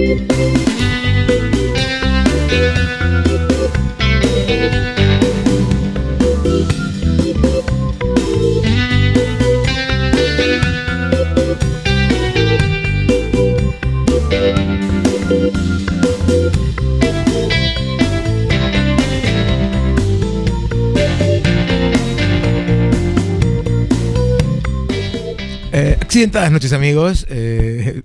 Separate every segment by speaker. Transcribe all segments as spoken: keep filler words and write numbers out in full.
Speaker 1: Accidentadas noches, amigos. Eh,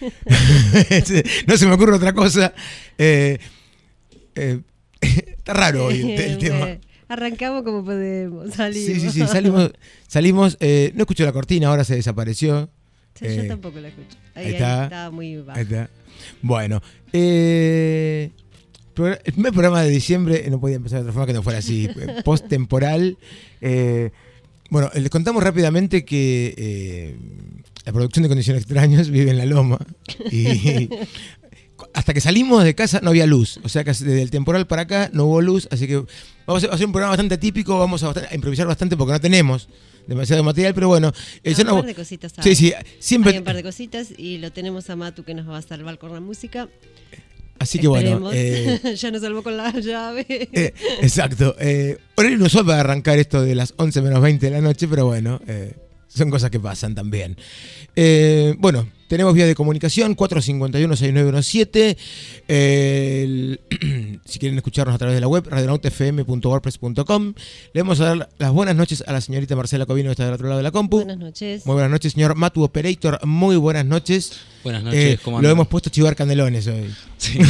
Speaker 1: no se me ocurre otra cosa. Eh, eh, está raro hoy el, el tema.
Speaker 2: Arrancamos como podemos, salimos.
Speaker 1: Sí, sí, sí, salimos. salimos eh, no escucho la cortina, ahora se desapareció.
Speaker 2: Sí,
Speaker 1: eh,
Speaker 2: yo tampoco la escucho. Ahí,
Speaker 1: ahí está,
Speaker 2: ahí estaba muy bajo.
Speaker 1: Ahí está. Bueno, eh, el primer programa de diciembre no podía empezar de otra forma que no fuera así, post-temporal. Eh, Bueno, les contamos rápidamente que eh, la producción de Condiciones Extrañas vive en La Loma y hasta que salimos de casa no había luz, o sea que desde el temporal para acá no hubo luz, así que vamos a hacer un programa bastante típico, vamos a, a improvisar bastante porque no tenemos demasiado material, pero bueno.
Speaker 2: Eh,
Speaker 1: ah,
Speaker 2: un
Speaker 1: no,
Speaker 2: par de cositas.
Speaker 1: Sí, sí, siempre.
Speaker 2: Hay un par de cositas y lo tenemos a Matu que nos va a salvar con la música.
Speaker 1: Así que
Speaker 2: Esperemos.
Speaker 1: bueno. Eh,
Speaker 2: ya nos salvó con la llave.
Speaker 1: Eh, exacto. Eh, horario inusual para arrancar esto de las once menos veinte de la noche, pero bueno, eh, son cosas que pasan también. Eh, bueno, tenemos vías de comunicación cuatro cinco uno, seis nueve uno siete. Eh, el, si quieren escucharnos a través de la web, radionaut f m punto wordpress punto com. Le vamos a dar las buenas noches a la señorita Marcela Covino, que está del otro lado de la compu.
Speaker 2: Buenas noches.
Speaker 1: Muy buenas noches, señor Matu Operator. Muy buenas noches.
Speaker 3: Buenas noches,
Speaker 1: eh,
Speaker 3: ¿cómo
Speaker 1: Lo
Speaker 3: andan?
Speaker 1: hemos puesto a chivar candelones hoy.
Speaker 3: Sí.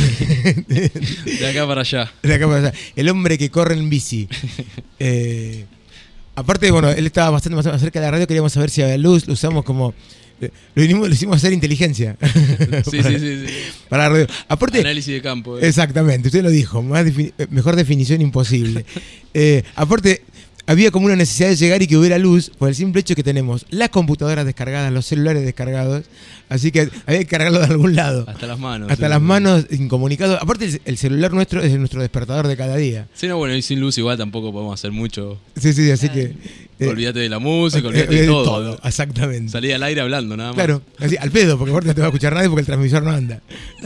Speaker 3: De acá para allá.
Speaker 1: De acá para allá. El hombre que corre en bici. Eh, aparte, bueno, él estaba bastante más cerca de la radio, queríamos saber si había luz, lo usamos como... Lo, vinimos, lo hicimos hacer inteligencia.
Speaker 3: Sí,
Speaker 1: para,
Speaker 3: sí, sí, sí.
Speaker 1: Para la radio. Aparte,
Speaker 3: análisis de campo. Eh.
Speaker 1: Exactamente, usted lo dijo, más defini- mejor definición imposible. eh, aparte, había como una necesidad de llegar y que hubiera luz por el simple hecho que tenemos las computadoras descargadas, los celulares descargados, así que había que cargarlo de algún lado.
Speaker 3: Hasta las manos.
Speaker 1: Hasta
Speaker 3: sí,
Speaker 1: las
Speaker 3: sí.
Speaker 1: manos incomunicados. Aparte, el celular nuestro es nuestro despertador de cada día.
Speaker 3: Sí, no, bueno, y sin luz igual tampoco podemos hacer mucho.
Speaker 1: Sí, sí, así que... Eh,
Speaker 3: olvídate de la música, olvídate
Speaker 1: eh,
Speaker 3: de
Speaker 1: de
Speaker 3: todo.
Speaker 1: todo, exactamente.
Speaker 3: Salí al aire hablando, nada más.
Speaker 1: Claro, así, al pedo, porque aparte no te va a escuchar nadie porque el transmisor no anda.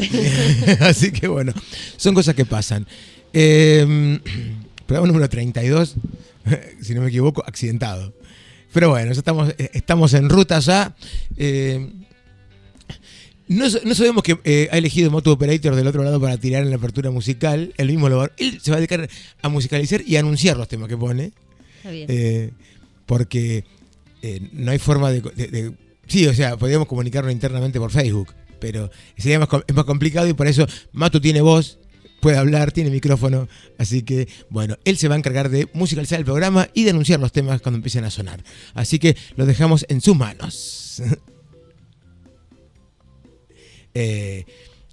Speaker 1: Así que bueno, son cosas que pasan. Eh, programa número treinta y dos, si no me equivoco, accidentado. Pero bueno, ya estamos, estamos en ruta ya. Eh, no, no sabemos que eh, ha elegido Moto Operator del otro lado para tirar en la apertura musical. Él mismo lo va, él se va a dedicar a musicalizar y a anunciar los temas que pone.
Speaker 2: Está bien.
Speaker 1: Eh, porque eh, no hay forma de, de, de... Sí, o sea, podríamos comunicarnos internamente por Facebook, pero sería más, es más complicado y por eso Matu tiene voz, puede hablar, tiene micrófono, así que, bueno, él se va a encargar de musicalizar el programa y de anunciar los temas cuando empiecen a sonar. Así que lo dejamos en sus manos. eh...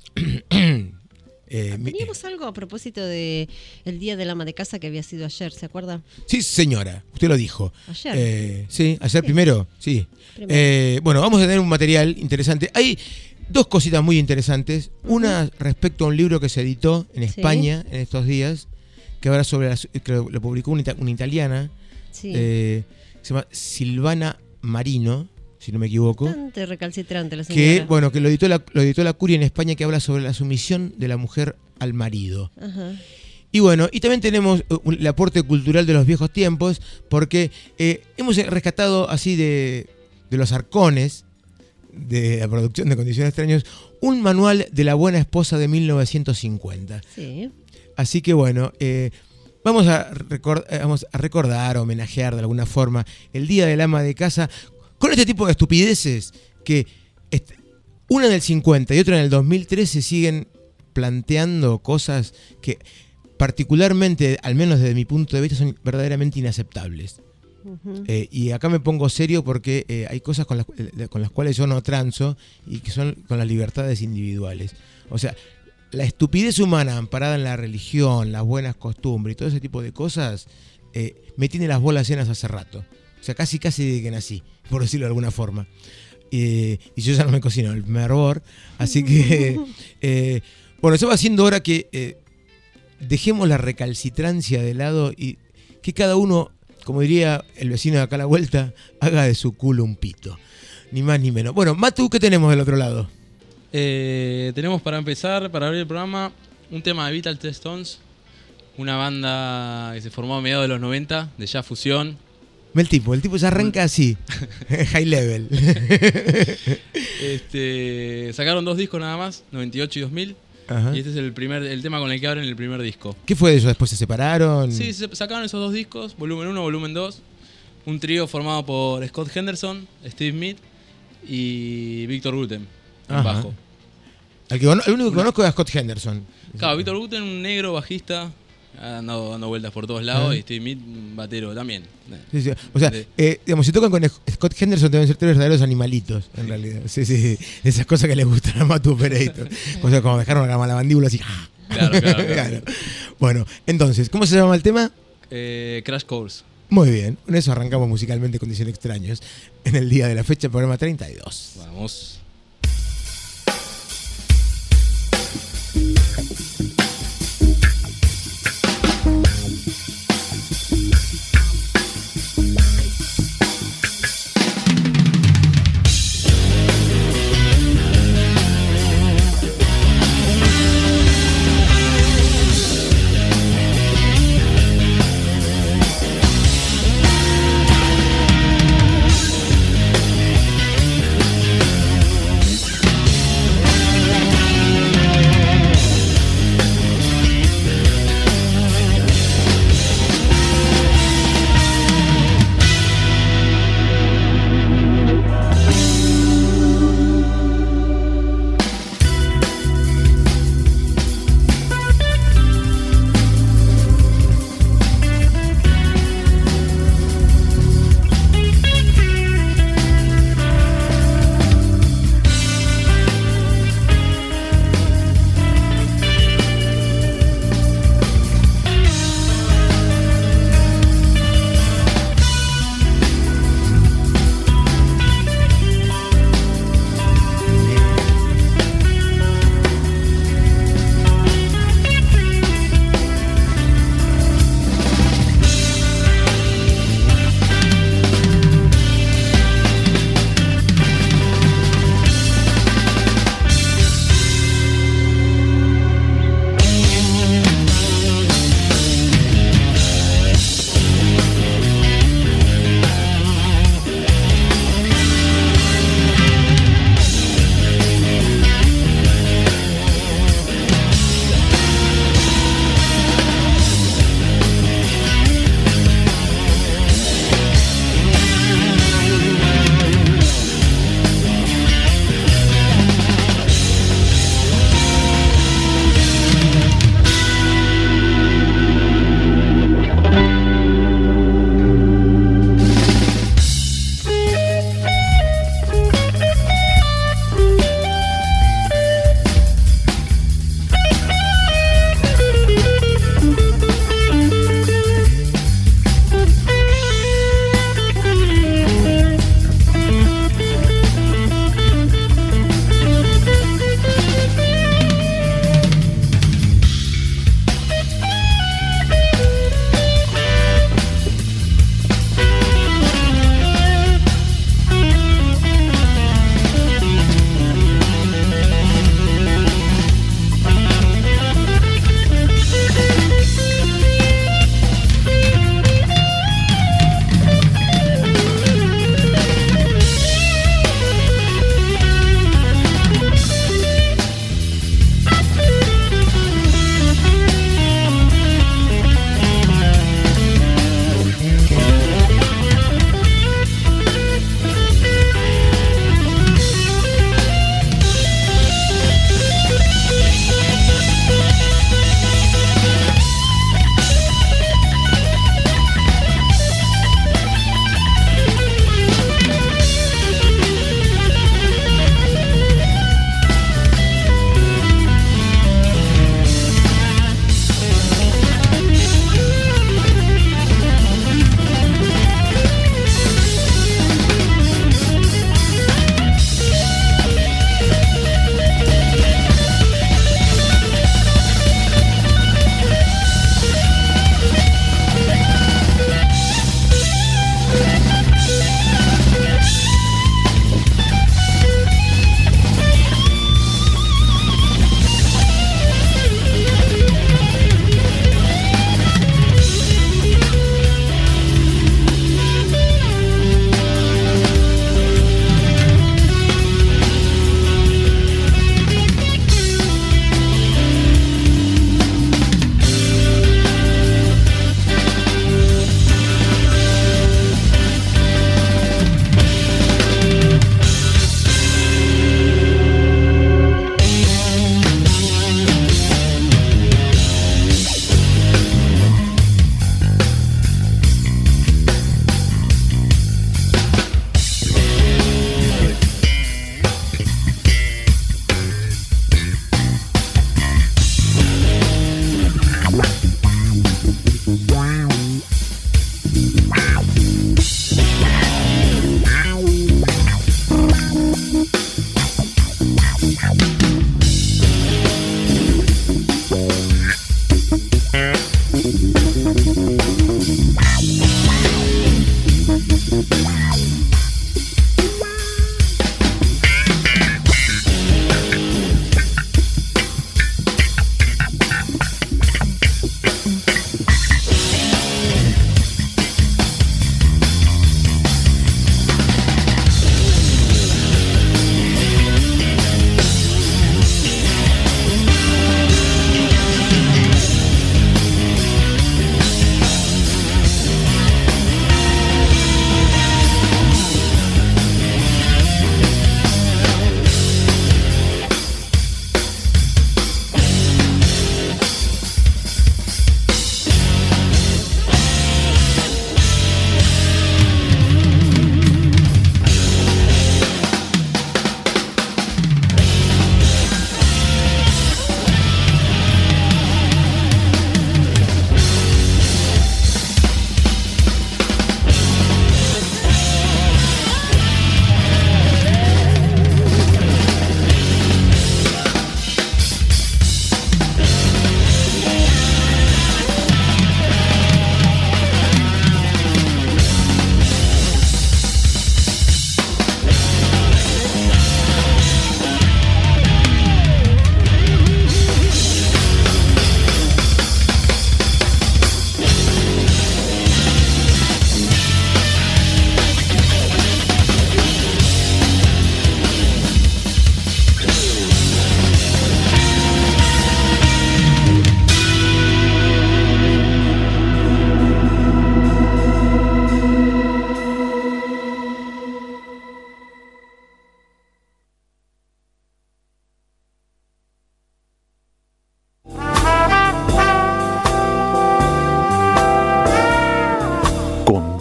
Speaker 2: Eh, Teníamos algo a propósito de el Día del Ama de Casa que había sido ayer, ¿se acuerda?
Speaker 1: Sí, señora, usted lo dijo.
Speaker 2: Ayer.
Speaker 1: Eh, sí, ayer sí. primero, sí.
Speaker 2: Primero.
Speaker 1: Eh, bueno, vamos a tener un material interesante. Hay dos cositas muy interesantes. Uh-huh. Una respecto a un libro que se editó en España sí. en estos días, que habla sobre, la, que lo publicó una, una italiana,
Speaker 2: sí.
Speaker 1: eh, se llama Silvana Marino, si no me equivoco.
Speaker 2: Bastante recalcitrante la señora.
Speaker 1: Que, bueno, que lo editó la, lo editó la Curia en España, que habla sobre la sumisión de la mujer al marido.
Speaker 2: Ajá.
Speaker 1: Y bueno, y también tenemos un, el aporte cultural de los viejos tiempos, porque eh, hemos rescatado así de, de los arcones de la producción de Condiciones Extrañas un manual de la buena esposa de mil novecientos cincuenta.
Speaker 2: Sí. Así
Speaker 1: que bueno, eh, vamos, a record, vamos a recordar, homenajear de alguna forma el Día del Ama de Casa con este tipo de estupideces que est- una en el cincuenta y otra en el dos mil tres se siguen planteando cosas que particularmente, al menos desde mi punto de vista, son verdaderamente inaceptables. Uh-huh. Eh, y acá me pongo serio porque eh, hay cosas con las, con las cuales yo no transo y que son con las libertades individuales. O sea, la estupidez humana amparada en la religión, las buenas costumbres y todo ese tipo de cosas eh, me tiene las bolas llenas hace rato. O sea, casi casi desde que nací, por decirlo de alguna forma. Eh, y yo ya no me cocino el hervor, así que... Eh, bueno, eso va siendo hora que eh, dejemos la recalcitrancia de lado y que cada uno, como diría el vecino de acá a la vuelta, haga de su culo un pito. Ni más ni menos. Bueno, Matu, ¿qué tenemos del otro lado?
Speaker 3: Eh, tenemos para empezar, para abrir el programa, un tema de Vital T Stones, una banda que se formó a mediados de los noventa, de jazz fusión.
Speaker 1: Ve el tipo, el tipo ya arranca así, high level.
Speaker 3: Este, sacaron dos discos nada más, noventa y ocho y dos mil.
Speaker 1: Ajá.
Speaker 3: Y este es el primer el tema con el que abren el primer disco.
Speaker 1: ¿Qué fue de eso? ¿Después se separaron?
Speaker 3: Sí, se sacaron esos dos discos, volumen uno, volumen dos. Un trío formado por Scott Henderson, Steve Smith y Victor Guten, en
Speaker 1: Ajá.
Speaker 3: bajo.
Speaker 1: El, que, cono- el único que conozco es a Scott Henderson.
Speaker 3: Claro, Victor Guten, un negro bajista, ha andado dando vueltas por todos lados,
Speaker 1: Ajá.
Speaker 3: y Steve Smith, un batero también.
Speaker 1: Sí, sí. O sea,
Speaker 3: De-
Speaker 1: eh, digamos, si tocan con Scott Henderson deben ser tres verdaderos animalitos, en realidad. Sí, sí, de esas cosas que les gustan a Matu Operator. O sea, como dejaron la mandíbula así.
Speaker 3: Claro, claro, claro.
Speaker 1: Claro. Bueno, entonces, ¿cómo se llama el tema?
Speaker 3: Eh, Crash Course.
Speaker 1: Muy bien, con eso arrancamos musicalmente con Dicen Extraños en el día de la fecha, programa treinta y dos.
Speaker 3: Vamos.
Speaker 4: Thank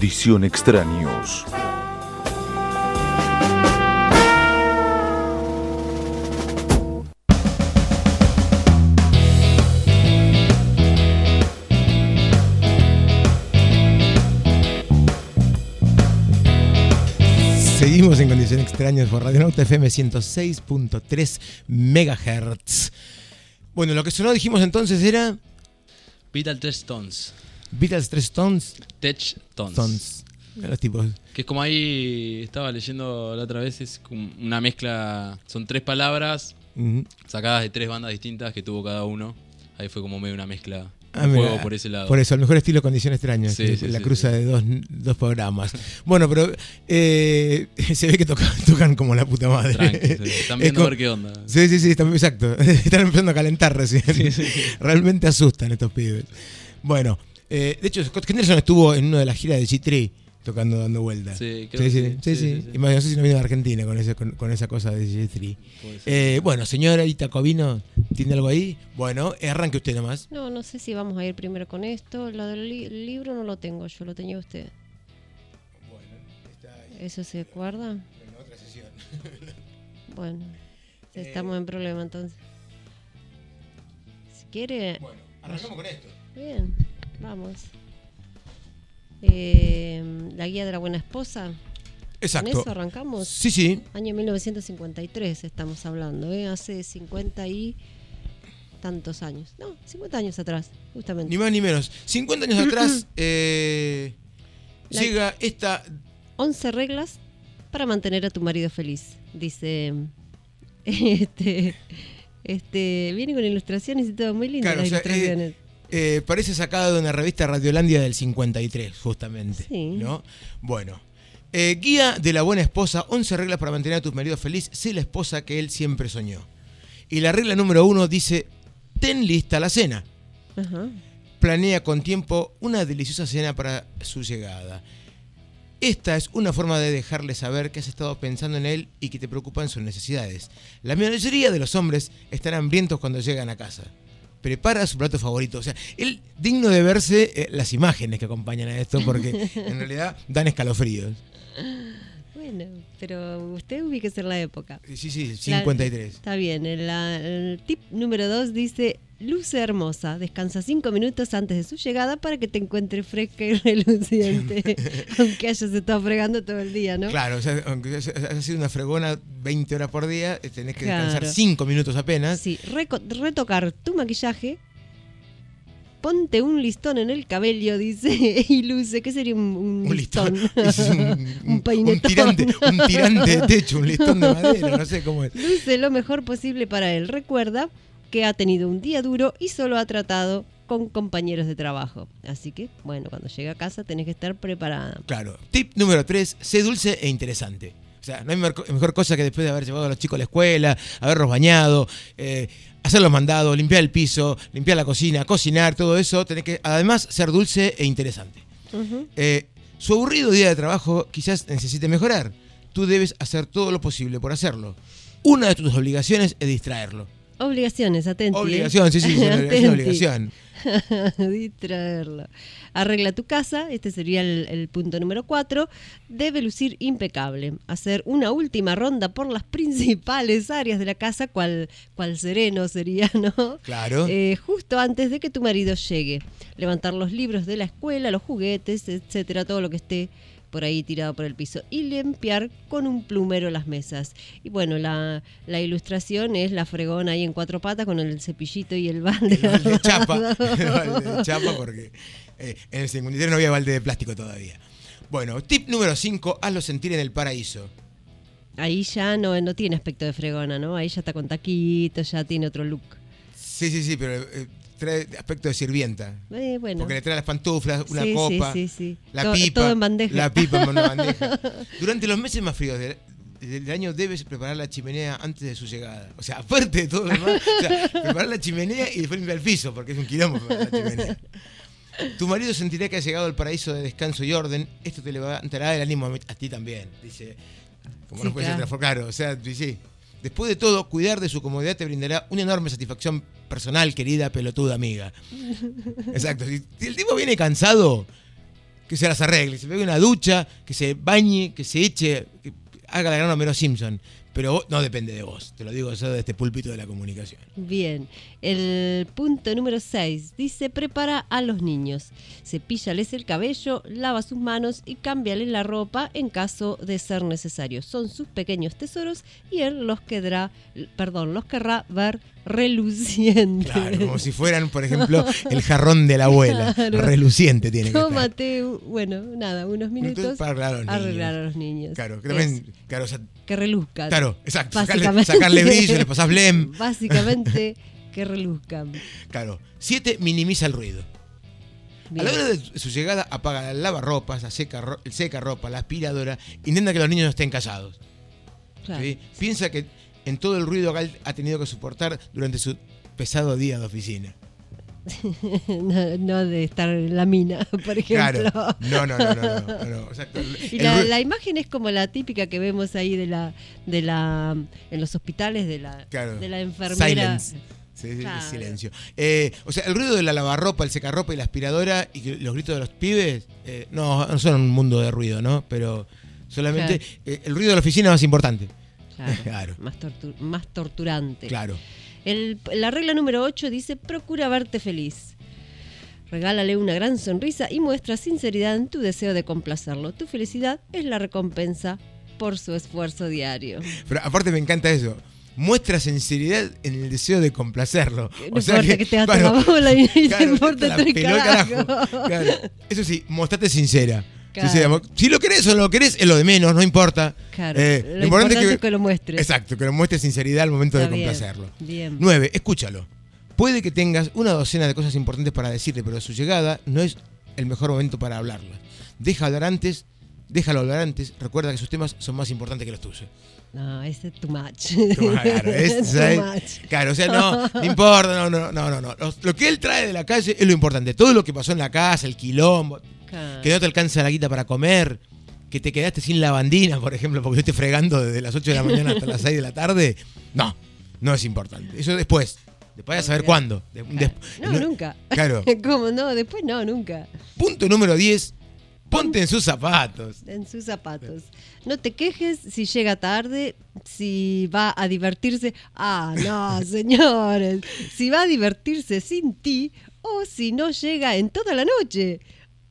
Speaker 4: Condición Extraños.
Speaker 1: Seguimos en Condición Extraños por Radionauta F M ciento seis punto tres megahertz. Bueno, lo que sonó, dijimos entonces, era
Speaker 3: Beatles tres Stones.
Speaker 1: Beatles tres Stones.
Speaker 3: Tech Tones.
Speaker 1: Stones. Los tipos.
Speaker 3: Que es como ahí estaba leyendo la otra vez, es como una mezcla, son tres palabras
Speaker 1: Uh-huh.
Speaker 3: sacadas de tres bandas distintas que tuvo cada uno. Ahí fue como medio una mezcla,
Speaker 1: Ah,
Speaker 3: un
Speaker 1: mira,
Speaker 3: juego por ese lado.
Speaker 1: Por eso, el mejor estilo Condición Extraños.
Speaker 3: Sí, sí,
Speaker 1: la
Speaker 3: sí,
Speaker 1: cruza
Speaker 3: sí.
Speaker 1: de dos, dos programas. Bueno, pero eh, se ve que tocan, tocan como la puta madre.
Speaker 3: Tranqui, sí. Están
Speaker 1: Es
Speaker 3: viendo a
Speaker 1: como-
Speaker 3: ver qué onda.
Speaker 1: Sí, sí, sí, están, exacto. Están empezando a calentar recién.
Speaker 3: Sí, sí, sí.
Speaker 1: Realmente asustan estos pibes. Bueno, eh, de hecho, Scott Henderson estuvo en una de las giras de G tres tocando, dando vueltas.
Speaker 3: Sí, creo
Speaker 1: sí, sí,
Speaker 3: que
Speaker 1: sí,
Speaker 3: sí,
Speaker 1: sí.
Speaker 3: sí, sí, sí.
Speaker 1: Y más, no sé si no vino de Argentina con, ese, con, con esa cosa de G tres.
Speaker 3: Puede ser.
Speaker 1: Eh, bueno, señora Itacovino, ¿tiene algo ahí? Bueno, eh, arranque usted nomás.
Speaker 2: No, no sé si vamos a ir primero con esto. Lo del li- libro no lo tengo yo, lo tenía usted.
Speaker 1: Bueno, está ahí
Speaker 2: ¿Eso se acuerda?
Speaker 1: en otra sesión.
Speaker 2: Bueno,
Speaker 1: Eh.
Speaker 2: estamos en problema entonces. Si quiere...
Speaker 1: Bueno, arrancamos con esto.
Speaker 2: Bien, vamos. Eh, la guía de la buena esposa.
Speaker 1: Exacto.
Speaker 2: ¿Con eso arrancamos?
Speaker 1: Sí, sí.
Speaker 2: Año mil novecientos cincuenta y tres estamos hablando, ¿eh? Hace cincuenta y tantos años. No, cincuenta años atrás, justamente.
Speaker 1: Ni más ni menos. cincuenta años atrás eh,
Speaker 2: La-
Speaker 1: llega esta...
Speaker 2: once reglas para mantener a tu marido feliz, dice. Este, este, viene con ilustraciones y todo, muy lindas
Speaker 1: Claro,
Speaker 2: las
Speaker 1: o sea,
Speaker 2: ilustraciones.
Speaker 1: Eh, parece sacado de una revista Radiolandia del cincuenta y tres, justamente.
Speaker 2: Sí.
Speaker 1: ¿No? Bueno. Eh, guía de la buena esposa, once reglas para mantener a tu marido feliz, sé la esposa que él siempre soñó. Y la regla número uno dice, ten lista la cena.
Speaker 2: Ajá.
Speaker 1: Planea con tiempo una deliciosa cena para su llegada. Esta es una forma de dejarle saber que has estado pensando en él y que te preocupan sus necesidades. La mayoría de los hombres están hambrientos cuando llegan a casa. Prepara su plato favorito. O sea, él digno de verse eh, las imágenes que acompañan a esto porque en realidad dan escalofríos.
Speaker 2: Bueno, pero usted ubíquese en la época.
Speaker 1: Sí, sí, cincuenta y tres.
Speaker 2: La- está bien. El, la- el tip número dos dice: luce hermosa. Descansa cinco minutos antes de su llegada para que te encuentre fresca y reluciente. Aunque hayas estado fregando todo el día, ¿no?
Speaker 1: Claro, o sea, aunque has sido una fregona veinte horas por día, eh, tenés que descansar
Speaker 2: Claro.
Speaker 1: cinco minutos apenas.
Speaker 2: Sí, reco- retocar tu maquillaje. Ponte un listón en el cabello, dice, y luce. ¿Qué sería un, un
Speaker 1: Un listón.
Speaker 2: listón?
Speaker 1: Ese es un,
Speaker 2: Un
Speaker 1: un-
Speaker 2: peinetón.
Speaker 1: un tirante, un tirante de techo, un listón de madera, no sé cómo es.
Speaker 2: Luce lo mejor posible para él. Recuerda que ha tenido un día duro y solo ha tratado con compañeros de trabajo. Así que, bueno, cuando llegue a casa tenés que estar preparada.
Speaker 1: Claro. Tip número tres, sé dulce e interesante. O sea, no hay mejor, mejor cosa que después de haber llevado a los chicos a la escuela, haberlos bañado, eh, hacer los mandados, limpiar el piso, limpiar la cocina, cocinar, todo eso, tenés que además ser dulce e interesante.
Speaker 2: Ujú.
Speaker 1: Eh, su aburrido día de trabajo quizás necesite mejorar. Tú debes hacer todo lo posible por hacerlo. Una de tus obligaciones es distraerlo.
Speaker 2: Obligaciones, atenti. ¿eh?
Speaker 1: Obligación, sí, sí, es una obligación,
Speaker 2: Atenti.
Speaker 1: obligación.
Speaker 2: Distraerlo. Arregla tu casa, este sería el, el punto número cuatro. Debe lucir impecable. Hacer una última ronda por las principales áreas de la casa, cual, cual sereno sería, ¿no?
Speaker 1: Claro.
Speaker 2: Eh, justo antes de que tu marido llegue. Levantar los libros de la escuela, los juguetes, etcétera, todo lo que esté por ahí tirado por el piso, y limpiar con un plumero las mesas. Y bueno, la, la ilustración es la fregona ahí en cuatro patas con el cepillito y el balde.
Speaker 1: El balde de chapa, el balde de chapa porque eh, en el cincuenta y tres no había balde de plástico todavía. Bueno, tip número cinco, hazlo sentir en el paraíso.
Speaker 2: Ahí ya no, no tiene aspecto de fregona, ¿no? Ahí ya está con taquitos, ya tiene otro look.
Speaker 1: Sí, sí, sí, pero eh, trae aspecto de sirvienta.
Speaker 2: Eh, bueno.
Speaker 1: Porque le trae las pantuflas, una
Speaker 2: Sí,
Speaker 1: copa,
Speaker 2: sí, sí, sí.
Speaker 1: la
Speaker 2: To-
Speaker 1: pipa.
Speaker 2: todo en bandeja.
Speaker 1: La pipa en una bandeja. Durante los meses más fríos del, del año debes preparar la chimenea antes de su llegada. O sea, aparte de todo lo demás, o sea, preparar la chimenea y después limpiar el piso, porque es un quilombo preparar la chimenea. Tu marido sentirá que ha llegado al paraíso de descanso y orden. Esto te levantará el ánimo a ti también, dice. Como
Speaker 2: Sí,
Speaker 1: no puede ser
Speaker 2: claro.
Speaker 1: de otra forma, claro, o sea, sí, sí. Después de todo, cuidar de su comodidad te brindará una enorme satisfacción personal, querida pelotuda amiga. Exacto. Si, si el tipo viene cansado, que se las arregle, que se pegue una ducha, que se bañe, que se eche, que haga la gran Homero Simpson. Pero vos, no depende de vos, te lo digo yo de este púlpito de la comunicación.
Speaker 2: Bien, el punto número seis dice: prepara a los niños, cepíllales el cabello, lava sus manos y cámbiales la ropa en caso de ser necesario. Son sus pequeños tesoros y él los querrá, perdón, los querrá ver relucientes.
Speaker 1: Claro, como si fueran, por ejemplo, el jarrón de la abuela.
Speaker 2: Claro.
Speaker 1: Reluciente tiene que estar.
Speaker 2: Tómate, bueno, nada, unos minutos
Speaker 1: Entonces, para arreglar a los niños.
Speaker 2: arreglar a los niños.
Speaker 1: Claro, que
Speaker 2: Es
Speaker 1: también, claro, o sea,
Speaker 2: que reluzcan.
Speaker 1: claro, exacto. Sacarle,
Speaker 2: Básicamente.
Speaker 1: sacarle brillo, le pasás blem.
Speaker 2: Básicamente, que reluzcan.
Speaker 1: Claro. Siete, minimiza el ruido.
Speaker 2: Bien.
Speaker 1: A la hora de su llegada, apaga la lavarropas, la seca, ro- el seca ropa, la aspiradora. Intenta que los niños no estén callados.
Speaker 2: Claro.
Speaker 1: ¿Sí? Piensa que en todo el ruido que él ha tenido que soportar durante su pesado día de oficina.
Speaker 2: No, no de estar en la mina, por ejemplo.
Speaker 1: Claro. No, no, no, no. no, no, no. O sea, el-
Speaker 2: Y
Speaker 1: el
Speaker 2: la,
Speaker 1: ru-
Speaker 2: la imagen es como la típica que vemos ahí de la, de la, en los hospitales de la,
Speaker 1: Claro.
Speaker 2: de la enfermera.
Speaker 1: Silence. Sí, sí,
Speaker 2: Claro.
Speaker 1: silencio. Eh, o sea, el ruido de la lavarropa, el secarropa y la aspiradora y que los gritos de los pibes, eh, no, no son un mundo de ruido, ¿no? Pero solamente
Speaker 2: Claro.
Speaker 1: eh, el ruido de la oficina es más importante.
Speaker 2: Claro,
Speaker 1: Claro.
Speaker 2: Más, tortu- más torturante.
Speaker 1: Claro.
Speaker 2: El- la regla número ocho dice: procura verte feliz. Regálale una gran sonrisa y muestra sinceridad en tu deseo de complacerlo. Tu felicidad es la recompensa por su esfuerzo diario.
Speaker 1: Pero aparte me encanta eso. Muestra sinceridad en el deseo de complacerlo.
Speaker 2: No importa que te ate
Speaker 1: claro,
Speaker 2: la bola y te
Speaker 1: claro,
Speaker 2: importa
Speaker 1: la
Speaker 2: tres
Speaker 1: peló el
Speaker 2: carajos.
Speaker 1: carajo. Claro. Eso sí, mostrate sincera.
Speaker 2: Claro.
Speaker 1: Sincera. Si lo querés o no lo querés, es lo de menos, no importa.
Speaker 2: Claro,
Speaker 1: Eh,
Speaker 2: lo importante es que lo muestres.
Speaker 1: Exacto, que lo muestres sinceridad al momento
Speaker 2: Está
Speaker 1: de
Speaker 2: bien,
Speaker 1: complacerlo.
Speaker 2: bien.
Speaker 1: Nueve, escúchalo. Puede que tengas una docena de cosas importantes para decirle, pero su llegada no es el mejor momento para hablarlas. Deja hablar antes, déjalo hablar antes. Recuerda que sus temas son más importantes que los tuyos.
Speaker 2: No, ese es too much.
Speaker 1: Claro, es-
Speaker 2: Too
Speaker 1: ¿sabes?
Speaker 2: much.
Speaker 1: Claro, o sea, no, no importa, no, no, no, no, no. Lo, lo que él trae de la calle es lo importante. Todo lo que pasó en la casa, el quilombo,
Speaker 2: Claro.
Speaker 1: que no te alcanza la guita para comer, que te quedaste sin lavandina, por ejemplo, porque estuviste fregando desde las ocho de la mañana hasta las seis de la tarde. No, no es importante. Eso después. Después vas a saber cuándo. De- des-
Speaker 2: No, nunca.
Speaker 1: Claro.
Speaker 2: ¿Cómo no? Después no, nunca.
Speaker 1: Punto número diez. Ponte en sus zapatos.
Speaker 2: En sus zapatos. No te quejes si llega tarde, si va a divertirse. Ah, no, señores. Si va a divertirse sin ti o si no llega en toda la noche.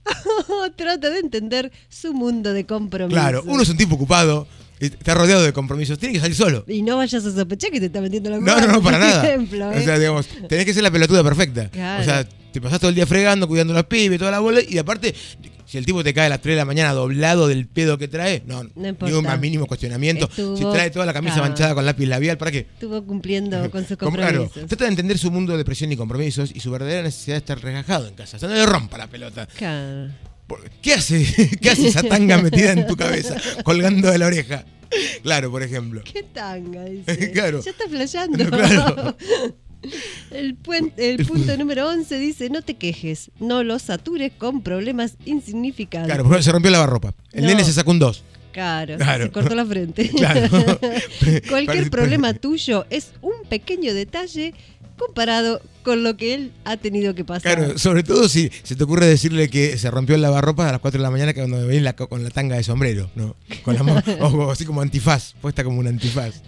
Speaker 2: Trata de entender su mundo de compromiso.
Speaker 1: Claro, uno es un tipo ocupado, está rodeado de compromisos, tiene que salir solo.
Speaker 2: Y no vayas a sospechar que te está metiendo la
Speaker 1: No,
Speaker 2: mano,
Speaker 1: no, no, para
Speaker 2: por
Speaker 1: nada.
Speaker 2: ejemplo, ¿eh?
Speaker 1: O sea, digamos, tenés que ser la pelotuda perfecta.
Speaker 2: Claro.
Speaker 1: O sea, te pasás todo el día fregando, cuidando a los pibes, toda la bola, y aparte, si el tipo te cae a las tres de la mañana doblado del pedo que trae, no,
Speaker 2: No
Speaker 1: ni
Speaker 2: importa.
Speaker 1: un más mínimo cuestionamiento.
Speaker 2: Estuvo-
Speaker 1: si trae toda la camisa
Speaker 2: claro.
Speaker 1: manchada con lápiz labial, ¿para qué?
Speaker 2: Estuvo cumpliendo con sus
Speaker 1: Como- claro,
Speaker 2: compromisos.
Speaker 1: trata de entender su mundo de presión y compromisos y su verdadera necesidad de estar relajado en casa. O sea, no le rompa la pelota.
Speaker 2: Claro.
Speaker 1: Por- ¿Qué hace? ¿Qué hace esa tanga metida en tu cabeza, colgando de la oreja? Claro, por ejemplo.
Speaker 2: ¿Qué tanga? Dice.
Speaker 1: Claro.
Speaker 2: Ya está flasheando.
Speaker 1: Claro.
Speaker 2: El, puen- el punto número once dice: no te quejes, no los satures con problemas insignificantes.
Speaker 1: Claro, porque se rompió la lavarropa. El
Speaker 2: No.
Speaker 1: nene se sacó un dos.
Speaker 2: Claro,
Speaker 1: Claro.
Speaker 2: se cortó la frente.
Speaker 1: Claro.
Speaker 2: Cualquier
Speaker 1: Parece-
Speaker 2: problema tuyo es un pequeño detalle comparado con lo que él ha tenido que pasar.
Speaker 1: Claro, sobre todo si se te ocurre decirle que se rompió el lavarropa a las cuatro de la mañana que cuando venís la- con la tanga de sombrero, ¿no? Con la ma- o así como antifaz, puesta como un antifaz.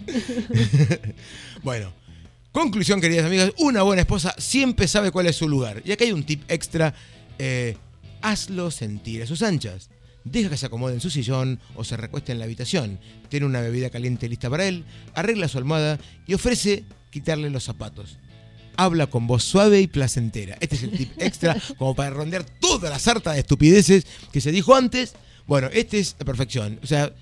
Speaker 1: Bueno, conclusión, queridas amigas, una buena esposa siempre sabe cuál es su lugar. Y acá hay un tip extra, eh, hazlo sentir a sus anchas. Deja que se acomode en su sillón o se recueste en la habitación. Tiene una bebida caliente lista para él, arregla su almohada y ofrece quitarle los zapatos. Habla con voz suave y placentera. Este es el tip extra como para rondear toda la sarta de estupideces que se dijo antes. Bueno, este es la perfección. O sea,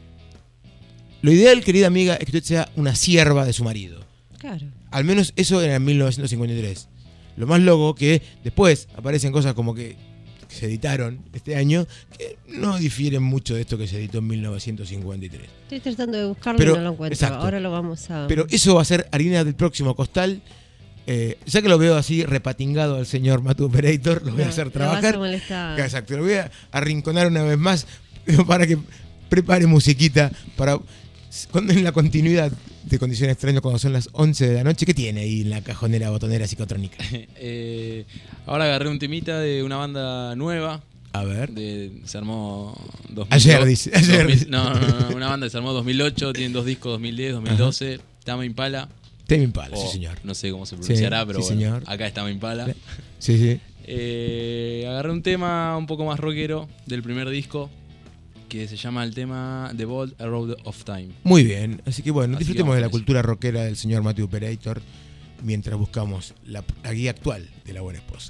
Speaker 1: lo ideal, querida amiga, es que usted sea una sierva de su marido.
Speaker 2: Claro.
Speaker 1: Al menos eso era en mil novecientos cincuenta y tres. Lo más loco que después aparecen cosas como que, que se editaron este año que no difieren mucho de esto que se editó en mil novecientos cincuenta y tres.
Speaker 2: Estoy tratando de buscarlo
Speaker 1: Pero,
Speaker 2: y no lo encuentro.
Speaker 1: exacto.
Speaker 2: Ahora lo vamos a...
Speaker 1: Pero eso va a ser harina del próximo costal. Eh, ya que lo veo así repatingado al señor Matu Operator, lo voy a
Speaker 2: No,
Speaker 1: hacer
Speaker 2: lo
Speaker 1: trabajar.
Speaker 2: vas a molestar.
Speaker 1: Exacto, lo voy a arrinconar una vez más para que prepare musiquita para cuando en la continuidad de Condición Extraña cuando son las once de la noche. ¿Qué tiene ahí en la cajonera botonera psicotrónica?
Speaker 3: Eh, ahora agarré un temita de una banda nueva
Speaker 1: A ver.
Speaker 3: De, se armó dos mil dos,
Speaker 1: Ayer, dice. Ayer.
Speaker 3: dos mil, no, no, no, una banda que se armó dos mil ocho, tienen dos discos, dos mil diez, dos mil doce. Tame Impala.
Speaker 1: Tame Impala,
Speaker 3: o,
Speaker 1: sí señor.
Speaker 3: No sé cómo se pronunciará,
Speaker 1: sí,
Speaker 3: pero
Speaker 1: sí,
Speaker 3: bueno,
Speaker 1: señor.
Speaker 3: acá está Tame Impala.
Speaker 1: Sí, sí.
Speaker 3: Eh, agarré un tema un poco más rockero del primer disco, que se llama el tema The Bold Road of Time.
Speaker 1: Muy bien, así que bueno,
Speaker 3: Así
Speaker 1: disfrutemos
Speaker 3: que
Speaker 1: de la
Speaker 3: vamos con
Speaker 1: cultura rockera del señor Matthew Operator mientras buscamos la, la guía actual de la buena esposa.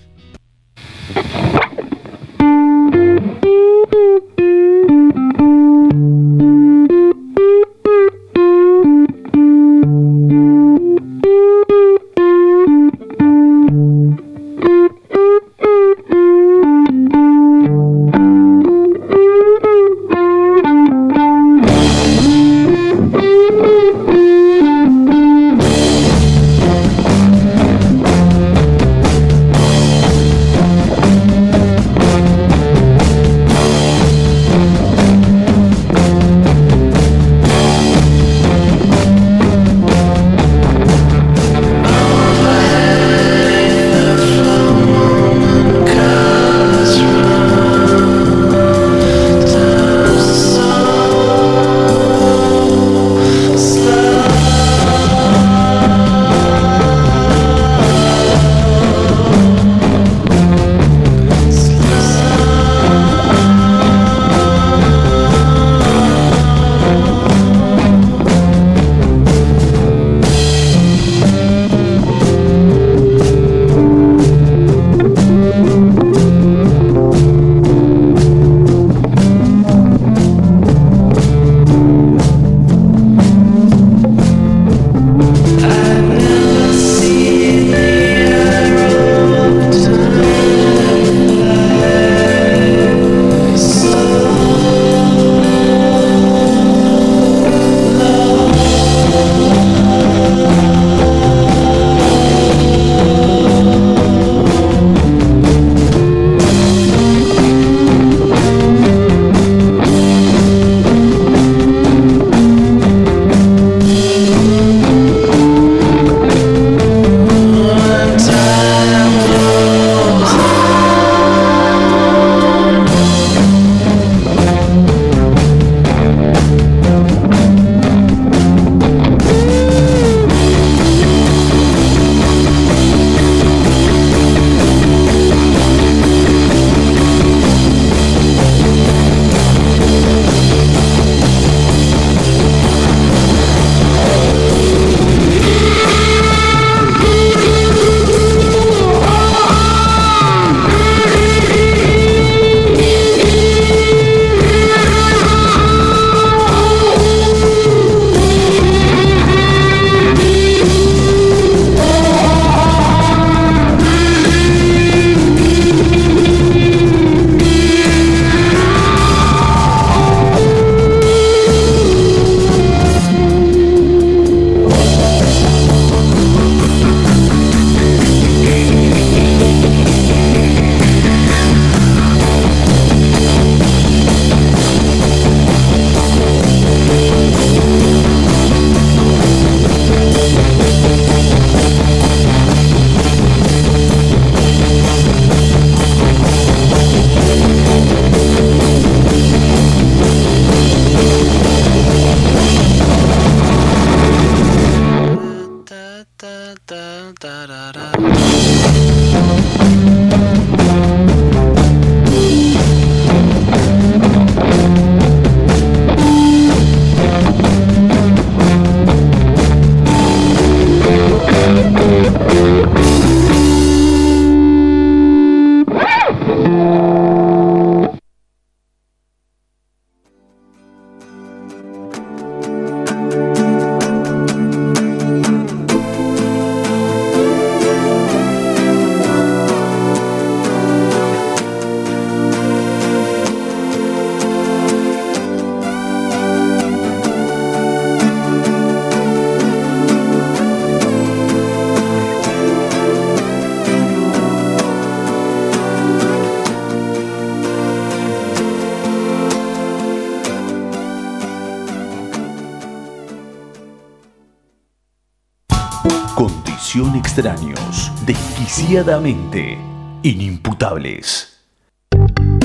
Speaker 4: Condición Extraños, desquiciadamente inimputables.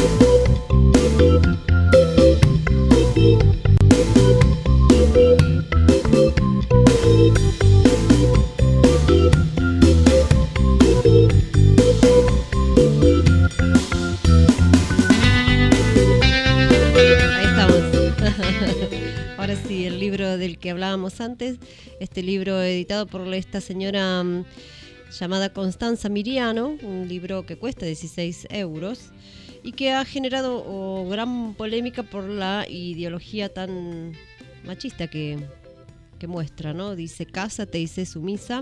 Speaker 2: Ahora sí, el libro del que hablábamos antes, este libro editado por esta señora um, llamada Constanza Miriano, un libro que cuesta dieciséis euros y que ha generado oh, gran polémica por la ideología tan machista que, que muestra, ¿no? Dice, cásate y sé sumisa.